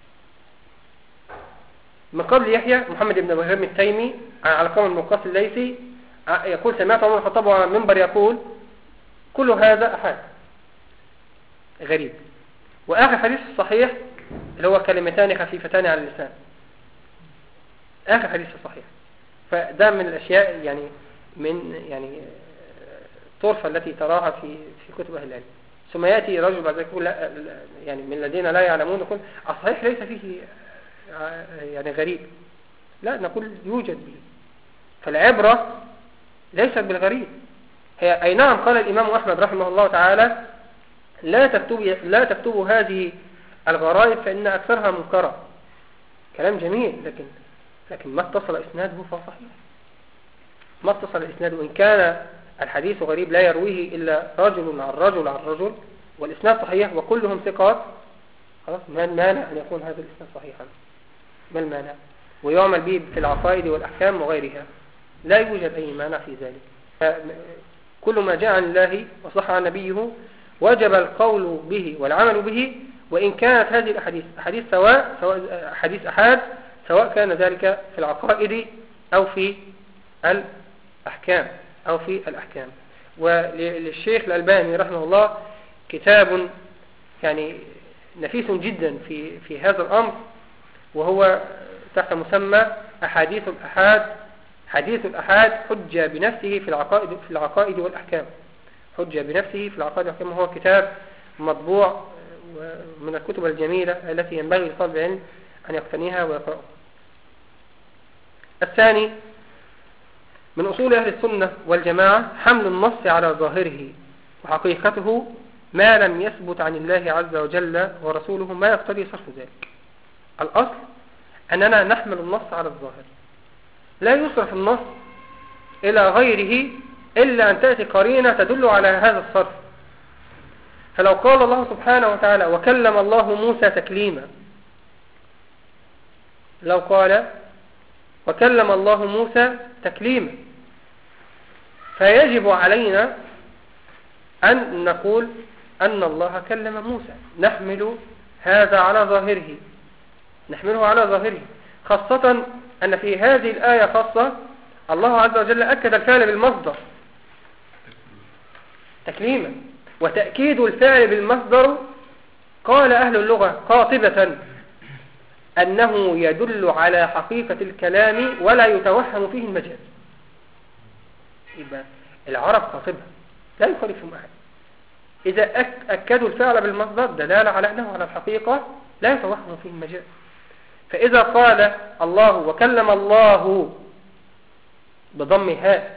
S1: من قبل يحيى محمد بن ابراهيم التيمي عن علقمة بن وقاص الليثي يقول سمعت عمر الخطاب على المنبر يقول كل هذا أحاد غريب. وآخر حديث الصحيح اللي هو كلمتان خفيفتان على اللسان، آخر حديث الصحيح. فده من الأشياء يعني من يعني الطرفة التي تراها في في كتب أهل العلم. ثم يأتي رجل بعد ذلك يقول لا يعني من الذين لا يعلمون يقول الصحيح ليس فيه يعني غريب، لا، نقول يوجد به. فالعبرة ليست بالغريب. هي أي نعم قال الإمام أحمد رحمه الله تعالى لا تكتبوا لا تكتبوا هذه الغرائب فإن أكثرها منكرة، كلام جميل، لكن لكن ما اتصل إسناده فهو صحيح. ما اتصل إسناده، إن كان الحديث غريب لا يرويه إلا رجل عن رجل عن رجل والإسناد صحيح وكلهم ثقات، خلاص ما المانع أن يكون هذا الإسناد صحيحا؟ ما المانع؟ ويعمل به في العقائد والأحكام وغيرها، لا يوجد أي مانع في ذلك. كل ما جاء عن الله وصح عن نبيه وجب القول به والعمل به، وإن كانت هذه الأحاديث أحاديث سواء سواء حديث أحاد، سواء كان ذلك في العقائد أو في الأحكام أو في الأحكام. وللشيخ الألباني رحمه الله كتاب يعني نفيس جدا في في هذا الأمر، وهو تحت مسمى أحاديث الأحاد. حديث الأحاد حجة بنفسه في العقائد في العقائد والأحكام، حجة بنفسه في العقائد والأحكام. وهو كتاب مطبوع من الكتب الجميلة التي ينبغي لطالب العلم أن يقتنيها ويقرأها. الثاني من أصول أهل السنة والجماعة حمل النص على ظاهره، وحقيقته ما لم يثبت عن الله عز وجل ورسوله ما يقتضي صرف ذلك. الأصل أننا نحمل النص على الظاهر، لا يصرف النص إلى غيره إلا أن تأتي قرينة تدل على هذا الصرف. فلو قال الله سبحانه وتعالى وكلم الله موسى تكليما، لو قال وكلم الله موسى تكليما، فيجب علينا أن نقول أن الله كلم موسى، نحمل هذا على ظاهره، نحمله على ظاهره، خاصة أن في هذه الآية خاصة الله عز وجل أكد الفعل بالمصدر تكليما. وتأكيد الفعل بالمصدر قال أهل اللغة قاطبة أنه يدل على حقيقة الكلام ولا يتوهم فيه المجاز. يبقى العرب قاطبة لا يخالفهم أحد. إذا أكدوا الفعل بالمصدر دلالة على أنه على الحقيقة لا يتوهم فيه المجاز. فإذا قال الله وكلم الله بضم هاء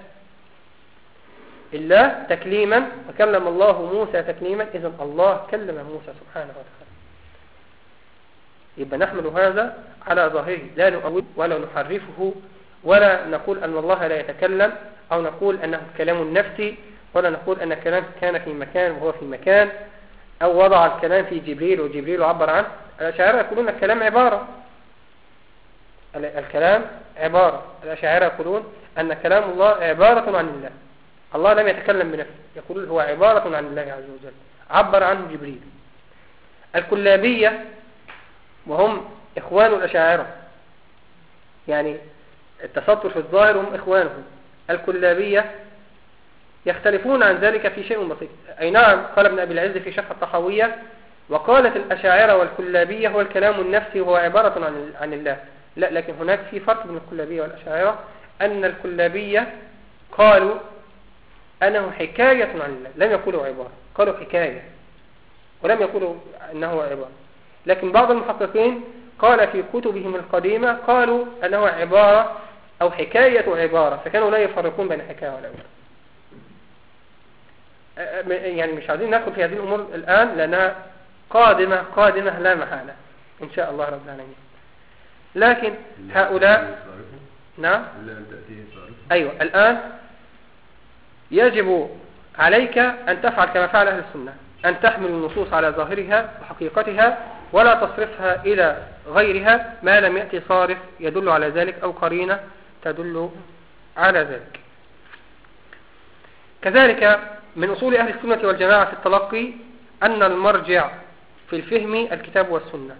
S1: الله تكليما وكلم الله موسى تكليما، إذن الله كلم موسى سبحانه وتعالى. يبقى نحمل هذا على ظاهره، لا نؤول ولا نحرفه، ولا نقول أن الله لا يتكلم، أو نقول أنه كلام نفسي، ولا نقول أن الكلام كان في مكان وهو في مكان، أو وضع الكلام في جبريل وجبريل عبر عنه. الأشاعرة يقولون الكلام عبارة، الكلام عبارة. الأشاعرة يقولون أن كلام الله عبارة عن الله، الله لم يتكلم بنفسه، يقول هو عبارة عن الله عز وجل عبر عنه جبريل. الكلابية وهم إخوان الأشاعرة، يعني التستر في الظاهر هم إخوانهم. الكلابية يختلفون عن ذلك في شيء بسيط. أي نعم قال ابن أبي العز في شرح الطحاوية وقالت الأشاعرة والكلابية هو الكلام النفسي وهو عبارة عن عن الله، لا، لكن هناك في فرق بين الكلابية والأشاعرة، أن الكلابية قالوا أنه حكاية عن الله، لم يقولوا عبارة، قالوا حكاية ولم يقولوا أنه عبارة. لكن بعض المحققين قال في كتبهم القديمة قالوا أنه عبارة أو حكاية عبارة، فكانوا لا يفرقون بين حكاية والعبارة. يعني مش عايزين ندخل في هذه الأمور الآن لأنها قادمة قادمة لا محالة إن شاء الله رب العالمين. لكن هؤلاء نعم أيوة الآن يجب عليك أن تفعل كما فعل أهل السنة، أن تحمل النصوص على ظاهرها وحقيقتها ولا تصرفها إلى غيرها ما لم يأتي صارف يدل على ذلك أو قرينة تدل على ذلك. كذلك من أصول أهل السنة والجماعة في التلقي أن المرجع في الفهم الكتاب والسنة،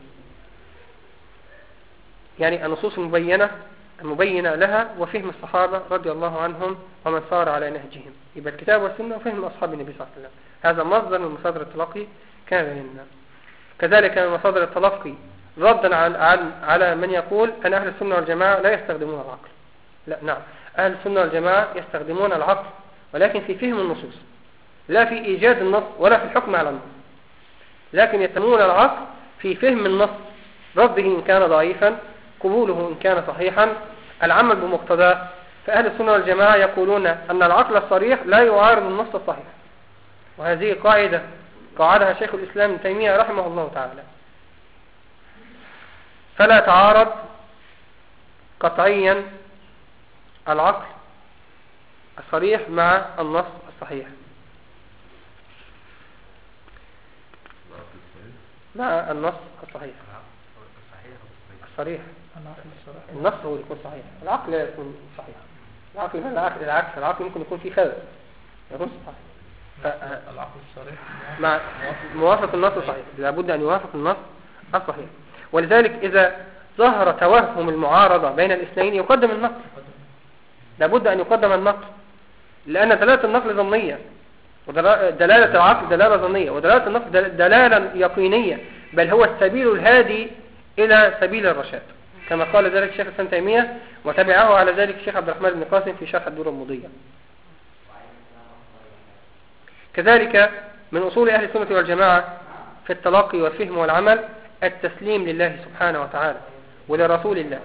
S1: يعني النصوص المبينة المبينة لها وفهم الصحابة رضي الله عنهم ومن صار على نهجهم، يبقى الكتاب والسنة وفهم أصحاب النبي صلى الله عليه وسلم، هذا مصدر من مصادر التلقي كان بيننا. كذلك من مصادر التلقي ردا على من يقول أن أهل السنة والجماعة لا يستخدمون العقل. لا، نعم، أهل السنة والجماعة يستخدمون العقل ولكن في فهم النصوص، لا في إيجاد النص ولا في الحكم على النص، لكن يتمون العقل في فهم النص، رده إن كان ضعيفا، قبوله إن كان صحيحا، العمل بمقتضاه. فأهل السنة والجماعة يقولون أن العقل الصريح لا يعارض النص الصحيح، وهذه قاعدة قاعدها شيخ الإسلام ابن تيمية رحمه الله تعالى. فلا تعارض قطعيا العقل الصريح مع النص الصحيح، مع النص الصحيح الصريح. النص هو يكون صحيح، العقل لا يكون صحيح. العقل العقل العكس، العقل ممكن يكون فيه خلل يكون صحيح.
S5: العقل الصريح
S1: مع موافق النص الصحيح، لابد أن يوافق النص الصحيح. ولذلك إذا ظهر توهم المعارضة بين الاثنين يقدم النقل، لابد أن يقدم النقل، لأن دلالة النقل ظنية، ودلالة العقل دلالة ظنية، ودلالة النقل دلالة يقينية، بل هو السبيل الهادي إلى سبيل الرشاد، كما قال ذلك الشيخ ابن تيمية، وتبعه على ذلك الشيخ عبد الرحمن بن قاسم في شرح الدور المضية. كذلك من أصول أهل السنة والجماعة في التلقي والفهم والعمل التسليم لله سبحانه وتعالى ولرسول الله.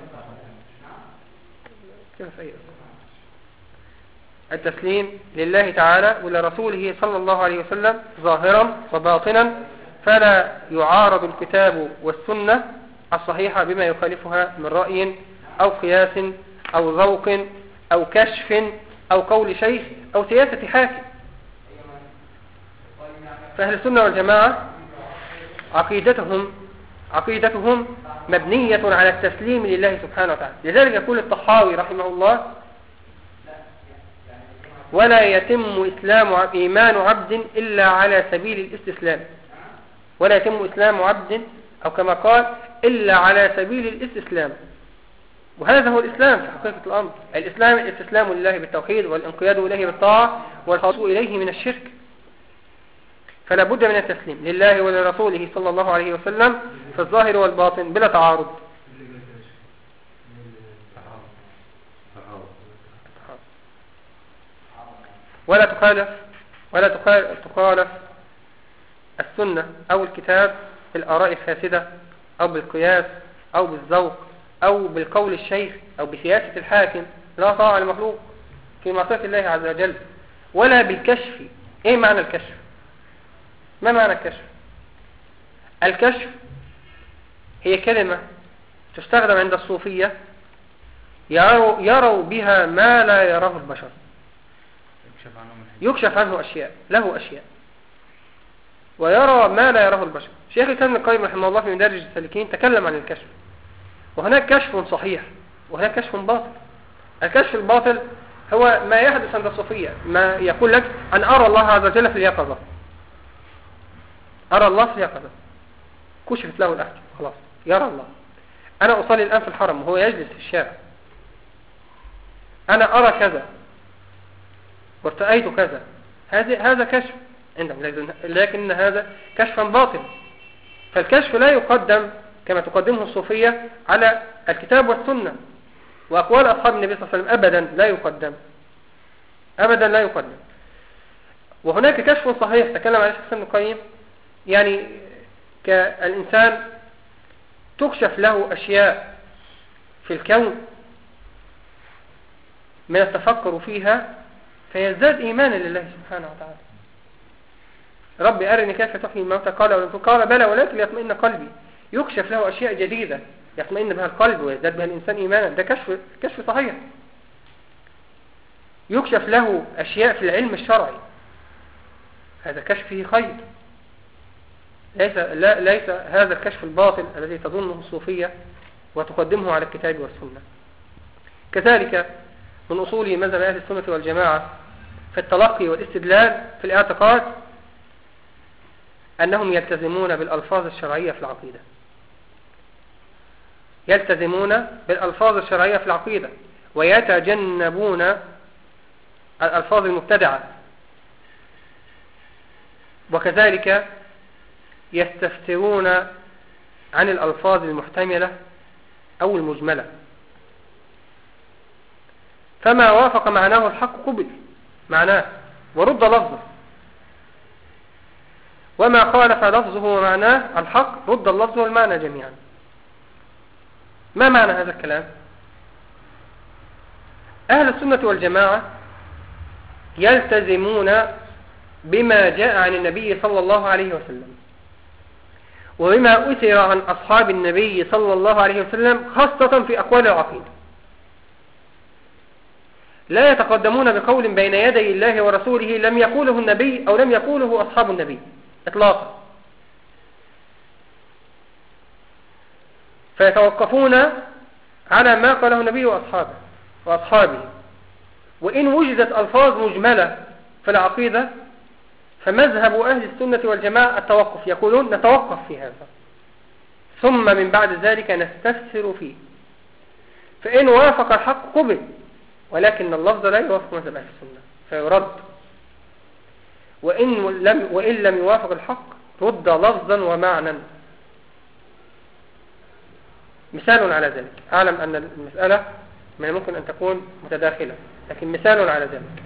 S1: التسليم لله تعالى ولرسوله صلى الله عليه وسلم ظاهرا وباطنا، فلا يعارض الكتاب والسنة الصحيحة بما يخالفها من رأي أو قياس أو ذوق أو كشف أو قول شيخ أو سياسة حاكم. فأهل السنة والجماعة عقيدتهم عقيدتهم مبنية على التسليم لله سبحانه وتعالى. لذلك يقول الطحاوي رحمه الله: ولا يتم إسلام إيمان عبد إلا على سبيل الاستسلام، ولا يتم إسلام عبد أو كما قال إلا على سبيل الاستسلام. وهذا هو الإسلام في حقيقة الأمر. الإسلام الاستسلام لله بالتوحيد والانقياد إليه بالطاعة والخضوع إليه من الشرك. فلا بد من التسليم لله ولرسوله صلى الله عليه وسلم في الظاهر والباطن بلا تعارض. ولا تخالف ولا تخالف السنة أو الكتاب بالآراء الفاسدة أو بالقياس أو بالذوق أو بالقول الشيخ أو بسياسة الحاكم. لا طاعة للمخلوق في معصية الله عز وجل. ولا بالكشف. إيه معنى الكشف؟ ما معنى الكشف؟ الكشف هي كلمة تستخدم عند الصوفية يروا, يروا بها ما لا يراه البشر، يكشف عنه أشياء، له أشياء، ويرى ما لا يراه البشر. شيخ الإسلام ابن القيم رحمه الله في مدارج السالكين تكلم عن الكشف، وهناك كشف صحيح وهناك كشف باطل. الكشف الباطل هو ما يحدث عند الصوفية، ما يقول لك أن أرى الله عز وجل في اليقظة، أرى الله في اليقظة، كشفت له الأحجاب خلاص يرى الله. أنا أصلي الآن في الحرم وهو يجلس في الشارع، أنا أرى كذا وارتأيت كذا، هذا هذا كشف عندهم، لكن هذا كشفا باطل. فالكشف لا يقدم كما تقدمه الصوفية على الكتاب والسنة، وأقوال أصحاب النبي صلى الله عليه وسلم أبدا لا يقدم، أبدا لا يقدم. وهناك كشف صحيح تكلم عليه الشيخ ابن القيم، يعني كالإنسان تكشف له أشياء في الكون من التفكر فيها فيزداد إيمانا لله سبحانه وتعالى. ربي أرني كيف تحيي الموتى قال ولم قال بلى ولكن ليطمئن قلبي. يكشف له أشياء جديدة يطمئن بها القلب ويزداد بها الإنسان إيمانا، ده كشف كشف صحيح. يكشف له أشياء في العلم الشرعي، هذا كشف فيه خير، ليس لا ليس هذا الكشف الباطل الذي تظنه الصوفية وتقدمه على الكتاب والسنة. كذلك من أصول مذهب أهل السنة والجماعة في التلقي والاستدلال في الاعتقاد أنهم يلتزمون بالألفاظ الشرعية في العقيدة، يلتزمون بالألفاظ الشرعية في العقيدة ويتجنبون الألفاظ المبتدعة، وكذلك يستفترون عن الألفاظ المحتملة أو المجملة، فما وافق معناه الحق قبل معناه ورد لفظه، وما خالف لفظه ومعناه الحق رد اللفظ والمعنى جميعا. ما معنى هذا الكلام؟ أهل السنة والجماعة يلتزمون بما جاء عن النبي صلى الله عليه وسلم وبما أثر عن أصحاب النبي صلى الله عليه وسلم، خاصة في أقوال العقيدة. لا يتقدمون بقول بين يدي الله ورسوله لم يقوله النبي أو لم يقوله أصحاب النبي إطلاقا، فيتوقفون على ما قاله النبي وأصحابه وأصحابه. وإن وجدت ألفاظ مجملة في العقيدة فمذهب أهل السنة والجماعة التوقف، يقولون نتوقف في هذا ثم من بعد ذلك نستفسر فيه، فإن وافق الحق قبل، ولكن اللفظ لا يوافق مذهب أهل السنة فيرد، وإن لم, وإن لم يوافق الحق رد لفظا ومعنى. مثال على ذلك، أعلم أن المسألة من ممكن أن تكون متداخلة، لكن مثال على ذلك،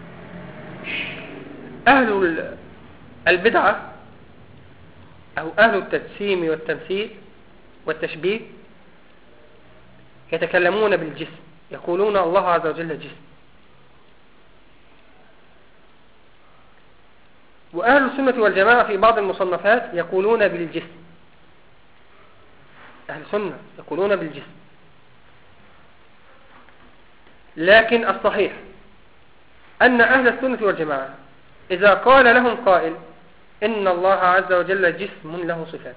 S1: أهل البدعة أو أهل التجسيم والتمثيل والتشبيه يتكلمون بالجسم، يقولون الله عز وجل جسم. وأهل السنة والجماعة في بعض المصنفات يقولون بالجسم، أهل السنة يقولون بالجسم. لكن الصحيح أن أهل السنة والجماعة إذا قال لهم قائل إن الله عز وجل جسم له صفات،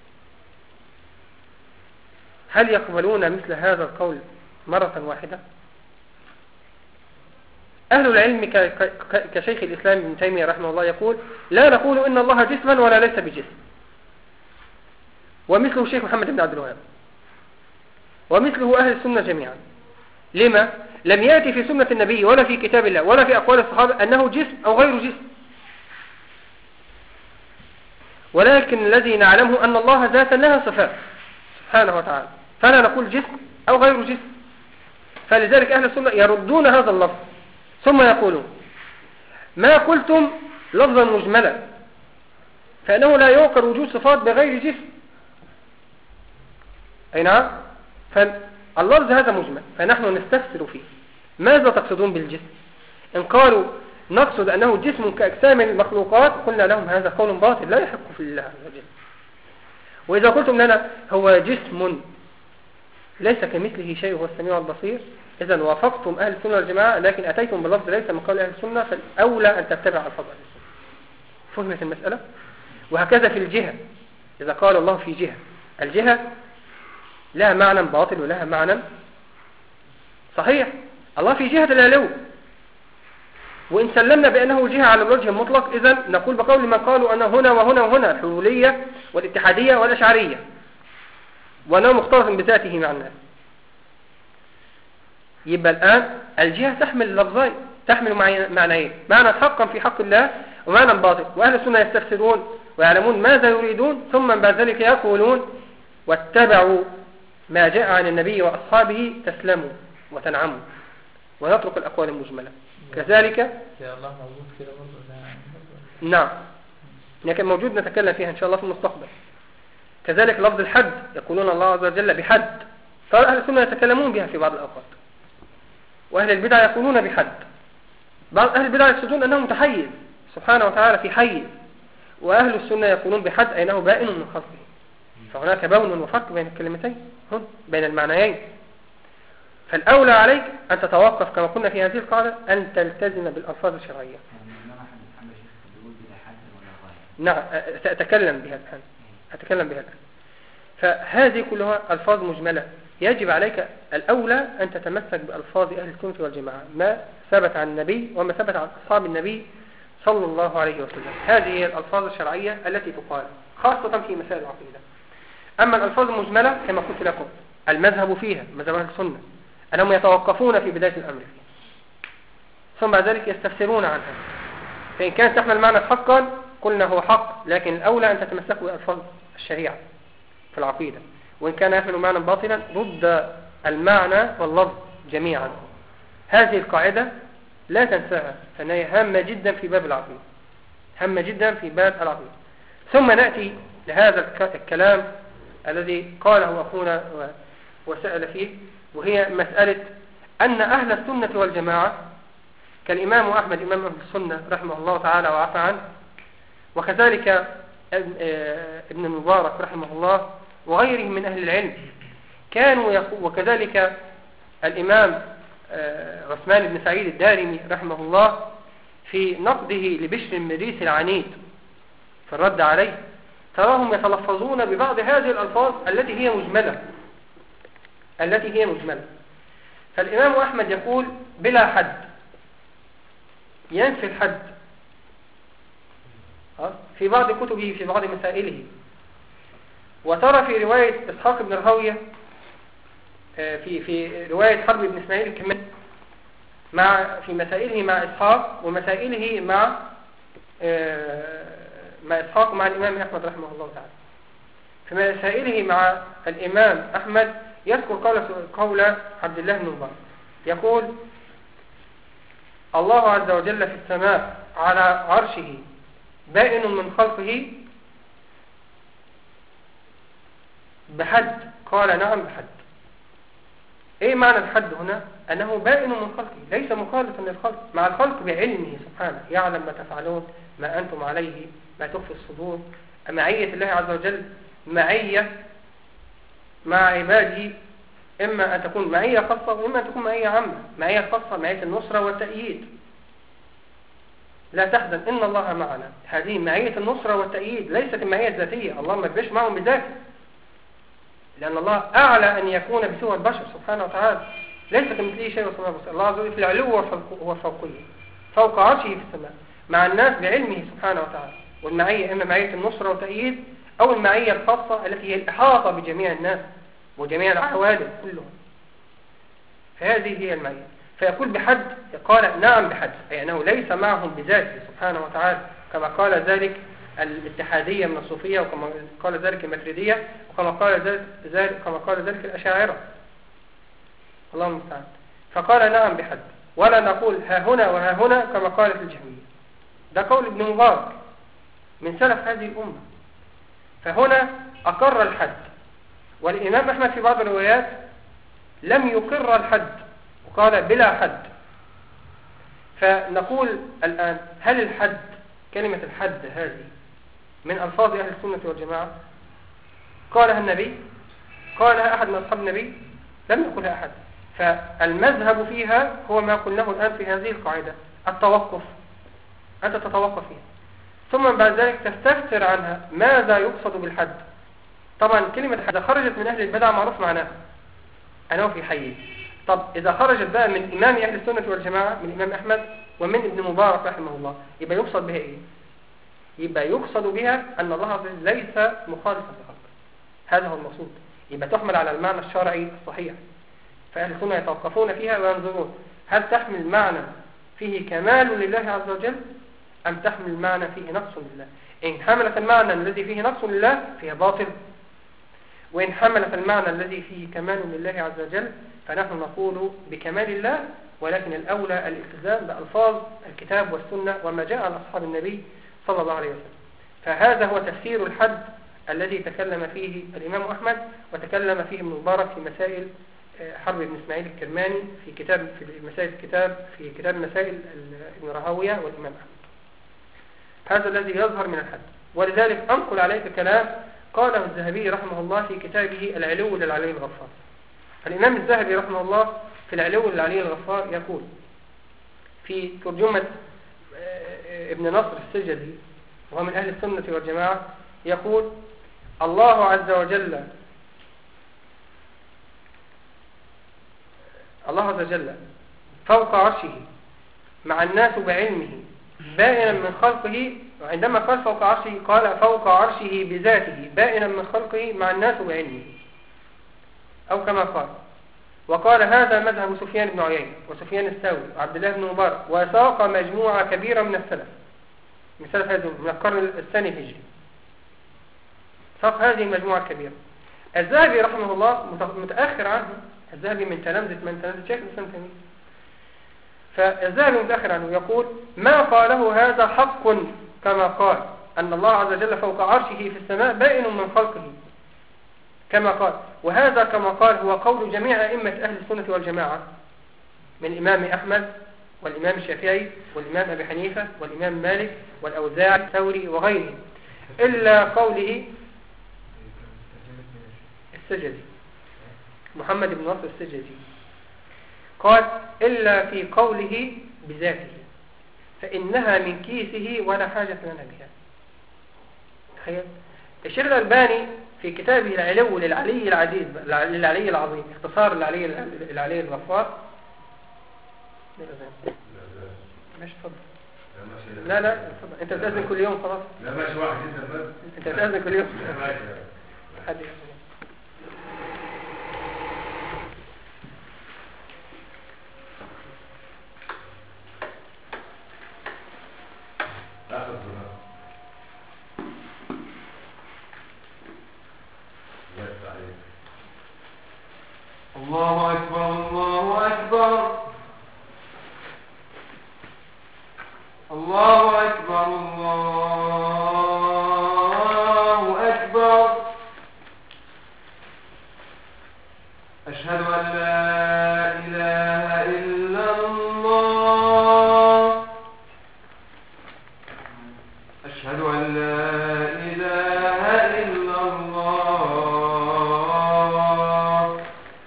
S1: هل يقبلون مثل هذا القول مرة واحدة؟ أهل العلم كشيخ الإسلام ابن تيمية رحمه الله يقول لا نقول إن الله جسما ولا ليس بجسم، ومثله الشيخ محمد بن عبد الوهاب، ومثله أهل السنة جميعا. لما؟ لم يأتي في سنة النبي ولا في كتاب الله ولا في أقوال الصحابة أنه جسم أو غير جسم، ولكن الذي نعلمه أن الله ذاتا لها صفات سبحانه وتعالى، فلا نقول جسم أو غير جسم. فلذلك أهل السنة يردون هذا اللفظ ثم يقولون ما قلتم لفظا مجملا فإنه لا يوقر وجود صفات بغير جسم. أي نعم، فاللفظ هذا مجمل فنحن نستفسر فيه، ماذا تقصدون بالجسم؟ إن قالوا نقصد أنه جسم كأجسام المخلوقات قلنا لهم هذا قول باطل لا يحق في الله عز وجل. وإذا قلتم لنا هو جسم ليس كمثله شيء هو السميع البصير، إذا وافقتم أهل السنة والجماعة لكن أتيتم باللفظ ليس من قول أهل السنة، فالأولى أن تتبع الفضل أهل السنة. فهمت المسألة؟ وهكذا في الجهة، إذا قال الله في جهة، الجهة لها معنى باطل ولها معنى صحيح. الله في جهة العلو، وإن سلمنا بأنه جهة على الوجه المطلق إذن نقول بقول من قالوا أن هنا وهنا وهنا الحلولية والاتحادية والأشعرية، وأنه مختلط بذاته مع الناس. يبقى الآن الجهة تحمل لفظين، تحمل معنيين، معنى حقا في حق الله ومعنى باطل. وأهل السنة يستفسرون ويعلمون ماذا يريدون ثم بعد ذلك يقولون واتبعوا ما جاء عن النبي وأصحابه تسلموا وتنعموا، ونترك الأقوال المجملة. كذلك
S5: يا الله موجود كده برضه ده برضه.
S1: نعم، لكن موجود نتكلم فيها إن شاء الله في المستقبل. كذلك لفظ الحد، يقولون الله عز وجل بحد، صار أهل السنة يتكلمون بها في بعض الأوقات، وأهل البدع يقولون بحد. بعض أهل البدع يقصدون أنه متحيز سبحانه وتعالى في حيز، وأهل السنة يقولون بحد أنه بائن من خلقه. فهناك بون وفرق بين الكلمتين هن بين المعنيين. فالأولى عليك أن تتوقف كما قلنا في هذه القاعدة أن تلتزم بالألفاظ الشرعية. نعم، سأتكلم بها الآن أتكلم بها الآن. فهذه كلها ألفاظ مجملة، يجب عليك الأولى أن تتمسك بألفاظ أهل السنة والجماعة، ما ثبت عن النبي وما ثبت عن أصحاب النبي صلى الله عليه وسلم. هذه هي الألفاظ الشرعية التي تقال خاصة في مسائل العقيدة. أما الألفاظ المجملة كما قلت لكم المذهب فيها مذهب أهل السنة أنهم يتوقفون في بداية الأمر فيه، ثم بعد ذلك يستفسرون عنها، فإن كانت تحمل معنى حقا قلنا هو حق، لكن الأولى أن تتمسكوا بألفاظ الشريعة في العقيدة، وإن كان يحمل معنى باطلا رد المعنى واللفظ جميعا. هذه القاعدة لا تنساها، فإنها هامة جدا في باب العقيدة، هامة جدا في باب العقيدة. ثم نأتي لهذا الكلام الذي قاله أخونا وسأل فيه، وهي مسألة أن أهل السنة والجماعة كالإمام أحمد إمام أهل السنة رحمه الله تعالى وعفى عنه، وكذلك ابن المبارك رحمه الله وغيره من أهل العلم كانوا يقول، وكذلك الإمام عثمان بن سعيد الدارمي رحمه الله في نقده لبشر المريسي العنيد في الرد عليه، تراهم يتلفظون ببعض هذه الألفاظ التي هي مجملة التي هي مجملة فالإمام أحمد يقول بلا حد، ينفي الحد في بعض كتبه في بعض مسائله. وترى في رواية إسحاق بن راهويه في في رواية حرب بن إسماعيل الكماني مع في مسائله مع إسحاق ومسائله مع مع إسحاق مع الإمام أحمد رحمه الله تعالى. في مسائله مع الإمام أحمد يذكر قول قول عبد الله بن مبارك يقول الله عز وجل في السماء على عرشه بائن من خلقه بحد، قال نعم بحد. ايه معنى الحد هنا؟ انه بائن من خلقه ليس مخالفا للخلق، مع الخلق بعلمه سبحانه، يعلم ما تفعلون ما انتم عليه ما تخفي الصدور. معية الله عز وجل معية مع عباده، اما ان تكون معية خاصة واما ان تكون معية عامة. معية خاصة معية النصرة والتأييد، لا تحزن إن الله معنا، هذه معية النصرة والتأييد ليست المعية الذاتية، الله ما يبقاش معهم بذاته، لأن الله أعلى أن يكون بسوى البشر سبحانه وتعالى، ليس كمثله شيء وسماه بصير. الله عز وجل في العلو والفوقية فوق عرشه في السماء مع الناس بعلمه سبحانه وتعالى. والمعية إما معية النصرة والتأييد أو المعية الخاصة التي هي الإحاطة بجميع الناس وجميع العوالم كلهم، فهذه هي المعية. فيقول بحد، قال نعم بحد، أي أنه ليس معهم بذاته سبحانه وتعالى كما قال ذلك الاتحادية من الصوفية، وكما قال ذلك الماتريدية، وكما قال ذلك كما قال ذلك الأشاعرة، الله المستعان. فقال نعم بحد، ولا نقول ها هنا وها هنا كما قالت الجهمية. ده قول ابن مبارك من سلف هذه الأمة. فهنا أقر الحد، والإمام أحمد في بعض الروايات لم يقر الحد وقال بلا حد. فنقول الآن هل الحد، كلمة الحد هذه من ألفاظ أهل السنة والجماعة؟ قالها النبي؟ قالها أحد من أصحاب النبي؟ لم يقولها أحد. فالمذهب فيها هو ما قلناه الآن في هذه القاعدة، التوقف، أنت تتوقف فيها، ثم بعد ذلك تستفسر عنها ماذا يقصد بالحد. طبعا كلمة حد إذا خرجت من أهل البدع معروف معناها أنه في حيز. طب إذا خرجت بقى من إمام أهل السنة والجماعة من الإمام أحمد ومن ابن مبارك رحمه الله، يبقى يقصد بها إيه؟ يبقى يقصد بها أن الله عز وجل ليس مخالفا لخلقه، هذا هو المقصود. يبقى تحمل على المعنى الشرعي الصحيح، فأهل السنة يتوقفون فيها وينظرون هل تحمل معنى فيه كمال لله عز وجل أم تحمل معنى فيه نقص لله. إن حملت المعنى الذي فيه نقص لله فيها باطل، وإن حملت المعنى الذي فيه كمال لله عز وجل فنحن نقول بكمال الله، ولكن الأولى الالتزام بألفاظ الكتاب والسنة وما جاء عن أصحاب النبي صلى الله عليه وسلم. فهذا هو تفسير الحد الذي تكلم فيه الإمام أحمد وتكلم فيه ابن مبارك في مسائل حرب بن إسماعيل الكرماني في كتاب في مسائل الكتاب في كتاب مسائل ابن راهويه والإمام أحمد. هذا الذي يظهر من الحد. ولذلك أنقل عليك كلام قاله الذهبي رحمه الله في كتابه العلو للعلي الغفار. الإمام الذهبي رحمه الله في العلو للعلي الغفار يقول في ترجمة ابن نصر السجدي وهو من أهل السنة والجماعة، يقول: الله عز وجل الله عز وجل فوق عرشه مع الناس بعلمه بائنا من خلقه. وعندما قال فوق عرشه قال فوق عرشه بذاته بائنا من خلقه مع الناس بعلمه، أو كما قال. وقال هذا مذهب سفيان بن عيينة وسفيان الثوري وعبد الله بن مبارك، وساق مجموعة كبيرة من السلف من سلف هذه من القرن الثاني الهجري، ساق هذه المجموعة الكبيرة. الذهبي رحمه الله متأخر عنه، الذهبي من تلامذة من تلامذة شيخ الإسلام تيمية، فالذهبي متأخر عنه يقول: ما قاله هذا حق كما قال أن الله عز وجل فوق عرشه في السماء بائن من خلقه كما قال، وهذا كما قال هو قول جميع أئمة أهل السنة والجماعة من الإمام أحمد والإمام الشافعي والإمام أبي حنيفة والإمام مالك والأوزاعي الثوري وغيرهم، إلا قوله السجدي محمد بن نصر السجدي قال: إلا في قوله بذاته فإنها من كيسه ولا حاجة لنا بها. تخيل. الشيخ الألباني في كتابه العلو للعلي العزيز للعلي العظيم، اختصار العلي العلي الغفار. ماشي اتفضل. لا لا اتفضل، انت بتأذن كل يوم خلاص.
S3: لا ماشي واحد انت بس.
S1: انت بتأذن كل يوم.
S3: لا ماشي.
S1: حد
S6: الله أكبر الله أكبر الله أكبر الله أكبر. أشهد أن لا إله إلا الله. أشهد أن لا إله إلا الله.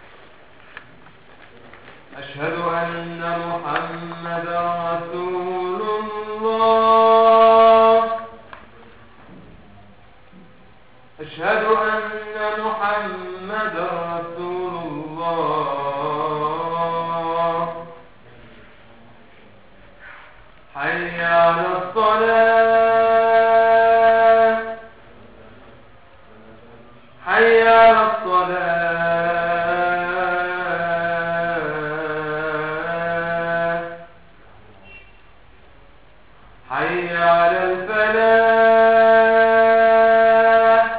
S6: أشهد أن محمدا رسول الله. أشهد أن محمدا رسول الله. حي على الصلاة حي على الصلاة حي على الفلاح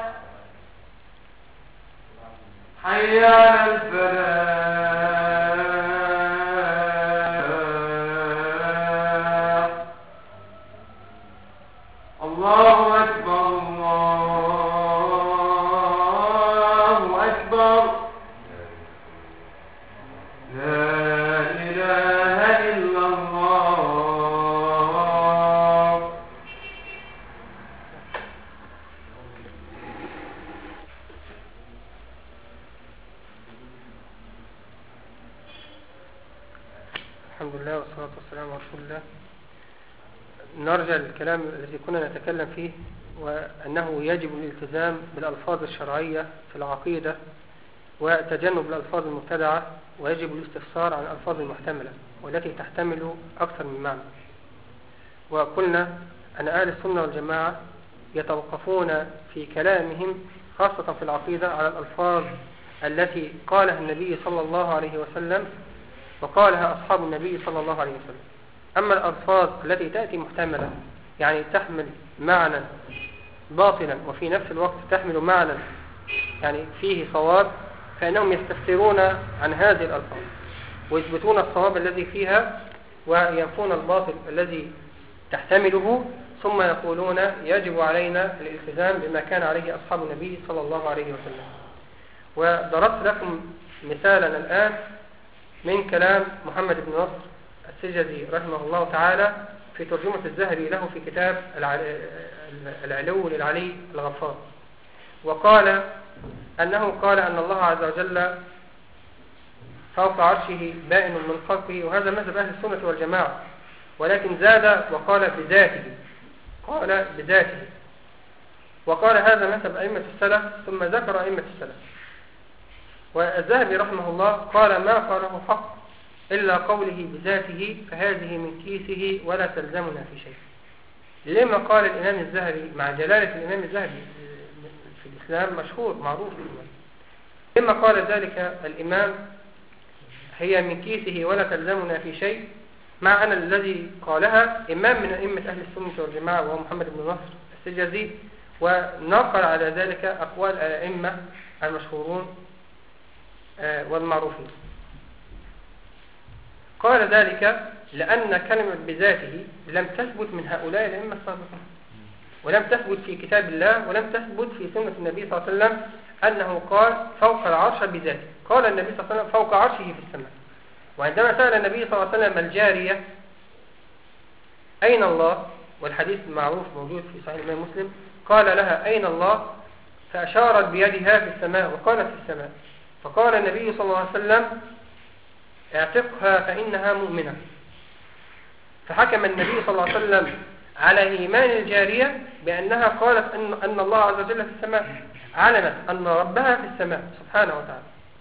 S6: حي على الفلاح. الله أكبر الله أكبر. لا إله إلا الله.
S1: الحمد لله والصلاة والسلام على رسول الله. نرجع للكلام الذي كنا نتكلم فيه، وأنه يجب الالتزام بالألفاظ الشرعية في العقيدة وتجنب الألفاظ المبتدعة، ويجب الاستفسار عن الألفاظ المحتملة والتي تحتمل أكثر من معنى. وقلنا أن أهل السنة والجماعة يتوقفون في كلامهم خاصة في العقيدة على الألفاظ التي قالها النبي صلى الله عليه وسلم وقالها أصحاب النبي صلى الله عليه وسلم. أما الألفاظ التي تأتي محتملة يعني تحمل معنى باطلا وفي نفس الوقت تحمل معنى يعني فيه صواب فإنهم يستفسرون عن هذه الألفاظ ويثبتون الصواب الذي فيها وينفون الباطل الذي تحتمله، ثم يقولون يجب علينا الالتزام بما كان عليه أصحاب النبي صلى الله عليه وسلم. وضربت لكم مثالا الآن من كلام محمد بن نصر السجزي رحمه الله تعالى في ترجمة الذهبي له في كتاب العلو للعلي الغفار، وقال أنه قال أن الله عز وجل فوق عرشه بائن من خلقه، وهذا مذهب أهل السنة والجماعة، ولكن زاد وقال بذاته، قال بذاته، وقال هذا مذهب أئمة السلف، ثم ذكر أئمة السلف. والذهبي رحمه الله قال ما قاله حق إلا قوله بذاته فهذه من كيسه ولا تلزمنا في شيء. لما قال الإمام الذهبي مع جلالة الإمام الذهبي في الإسلام مشهور معروف الإمام، لما قال ذلك الإمام هي من كيسه ولا تلزمنا في شيء، مع أن الذي قالها إمام من أئمة أهل السنة والجماعة وهو محمد بن نصر السجزي، ونقل على ذلك أقوال الأئمة المشهورون والمعروفين. قال ذلك لأن كلمة بذاته لم تثبت من هؤلاء الأئمة السابقين، ولم تثبت في كتاب الله، ولم تثبت في سنة النبي صلى الله عليه وسلم أنه قال فوق العرش بذاته. قال النبي صلى الله عليه وسلم فوق عرشه في السماء. وعندما سأل النبي صلى الله عليه وسلم الجارية أين الله، والحديث المعروف موجود في صحيح الإمام مسلم، قال لها أين الله، فأشارت بيدها في السماء وقالت في السماء، فقال النبي صلى الله عليه وسلم اعتقها فإنها مؤمنة. فحكم النبي صلى الله عليه وسلم على إيمان الجارية بأنها قالت أن, أن الله عز وجل في السماء، علمت أن ربها في السماء سبحانه وتعالى.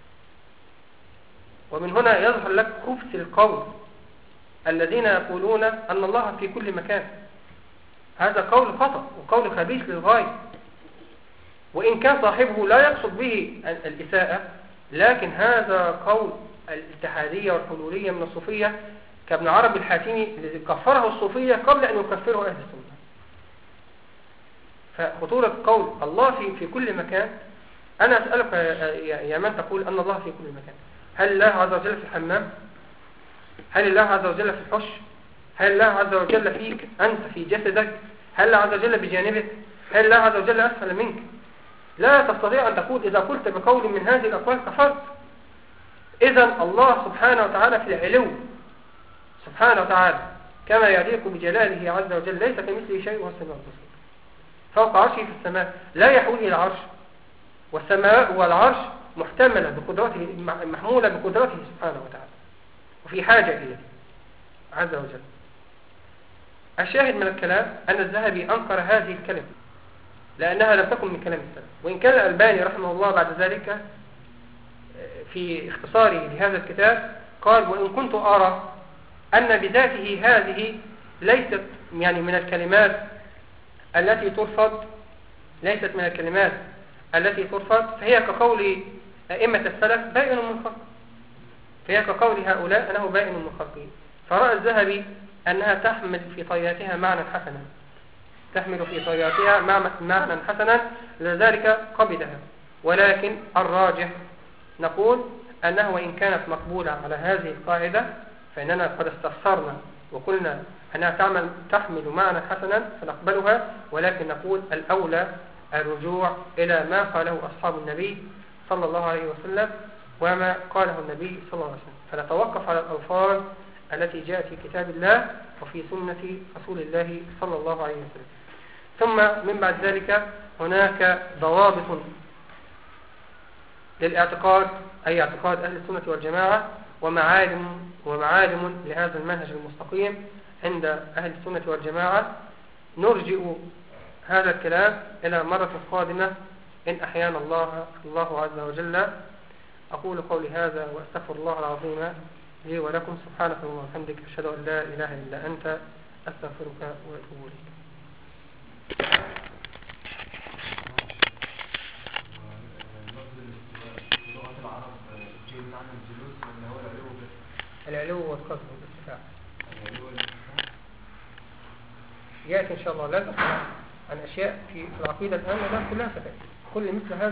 S1: ومن هنا يظهر لك خبث القول الذين يقولون أن الله في كل مكان. هذا قول خطأ وقول خبيث للغاية، وإن كان صاحبه لا يقصد به الإساءة، لكن هذا قول الاتحادية والحلولية من الصوفية كابن عربي الحاتمي الذي كفره الصوفية قبل أن يكفره أهل السنة. فخطورة قول الله في في كل مكان، أنا أسألك يا من تقول أن الله في كل مكان، هل الله عز وجل في الحمام؟ هل الله عز وجل في الحش؟ هل الله عز وجل فيك أنت في جسدك؟ هل الله عز وجل بجانبك؟ هل الله عز وجل أسفل منك؟ لا تستطيع أن تقول إذا قلت بقول من هذه الأقوال كفرت. إذن الله سبحانه وتعالى في العلو سبحانه وتعالى كما يليق بجلاله عز وجل، ليس كمثله شيء وهو السميع البصير. فوق عرشه في السماء لا يحول إلى العرش، والسماء والعرش محتملة بقدرته، محمولة بقدرته سبحانه وتعالى، وفي حاجة إليه عز وجل. الشاهد من الكلام أن الذهبي أنكر هذه الكلمة لأنها لم تكن من كلام السلف، وإن كان الألباني رحمه الله بعد ذلك في اختصاره لهذا الكتاب قال وإن كنت أرى أن بذاته هذه ليست يعني من الكلمات التي ترفض، ليست من الكلمات التي ترفض، فهي كقول أئمة السلف بائن من خلقه، فهي كقول هؤلاء أنه بائن من خلقه. فرأى الذهبي أنها تحمل في طياتها معنى حسنا، تحمل في طياتها معنى حسنا، لذلك قبلها. ولكن الراجح نقول أنه وإن كانت مقبولة على هذه القاعدة، فإننا قد استفسرنا وقلنا أنها تعمل تحمل معنى حسنا فنقبلها، ولكن نقول الأولى الرجوع إلى ما قاله أصحاب النبي صلى الله عليه وسلم وما قاله النبي صلى الله عليه وسلم، فنتوقف على الألفاظ التي جاءت في كتاب الله وفي سنة رسول الله صلى الله عليه وسلم. ثم من بعد ذلك هناك ضوابط للاعتقاد، أي اعتقاد أهل السنة والجماعة، ومعالم ومعالم لهذا المنهج المستقيم عند أهل السنة والجماعة. نرجئ هذا الكلام إلى مرة قادمة إن أحيانا الله الله عز وجل. أقول قولي هذا وأستغفر الله العظيم لي ولكم. سبحانك اللهم وبحمدك، أشهد أن لا إله إلا أنت، أستغفرك وأتوب إليك. العلو والقصد والارتفاع يأتي إن شاء الله. لا تسمع عن أشياء في العقيدة الآن لا كلها ستأتي، كل مثل هذا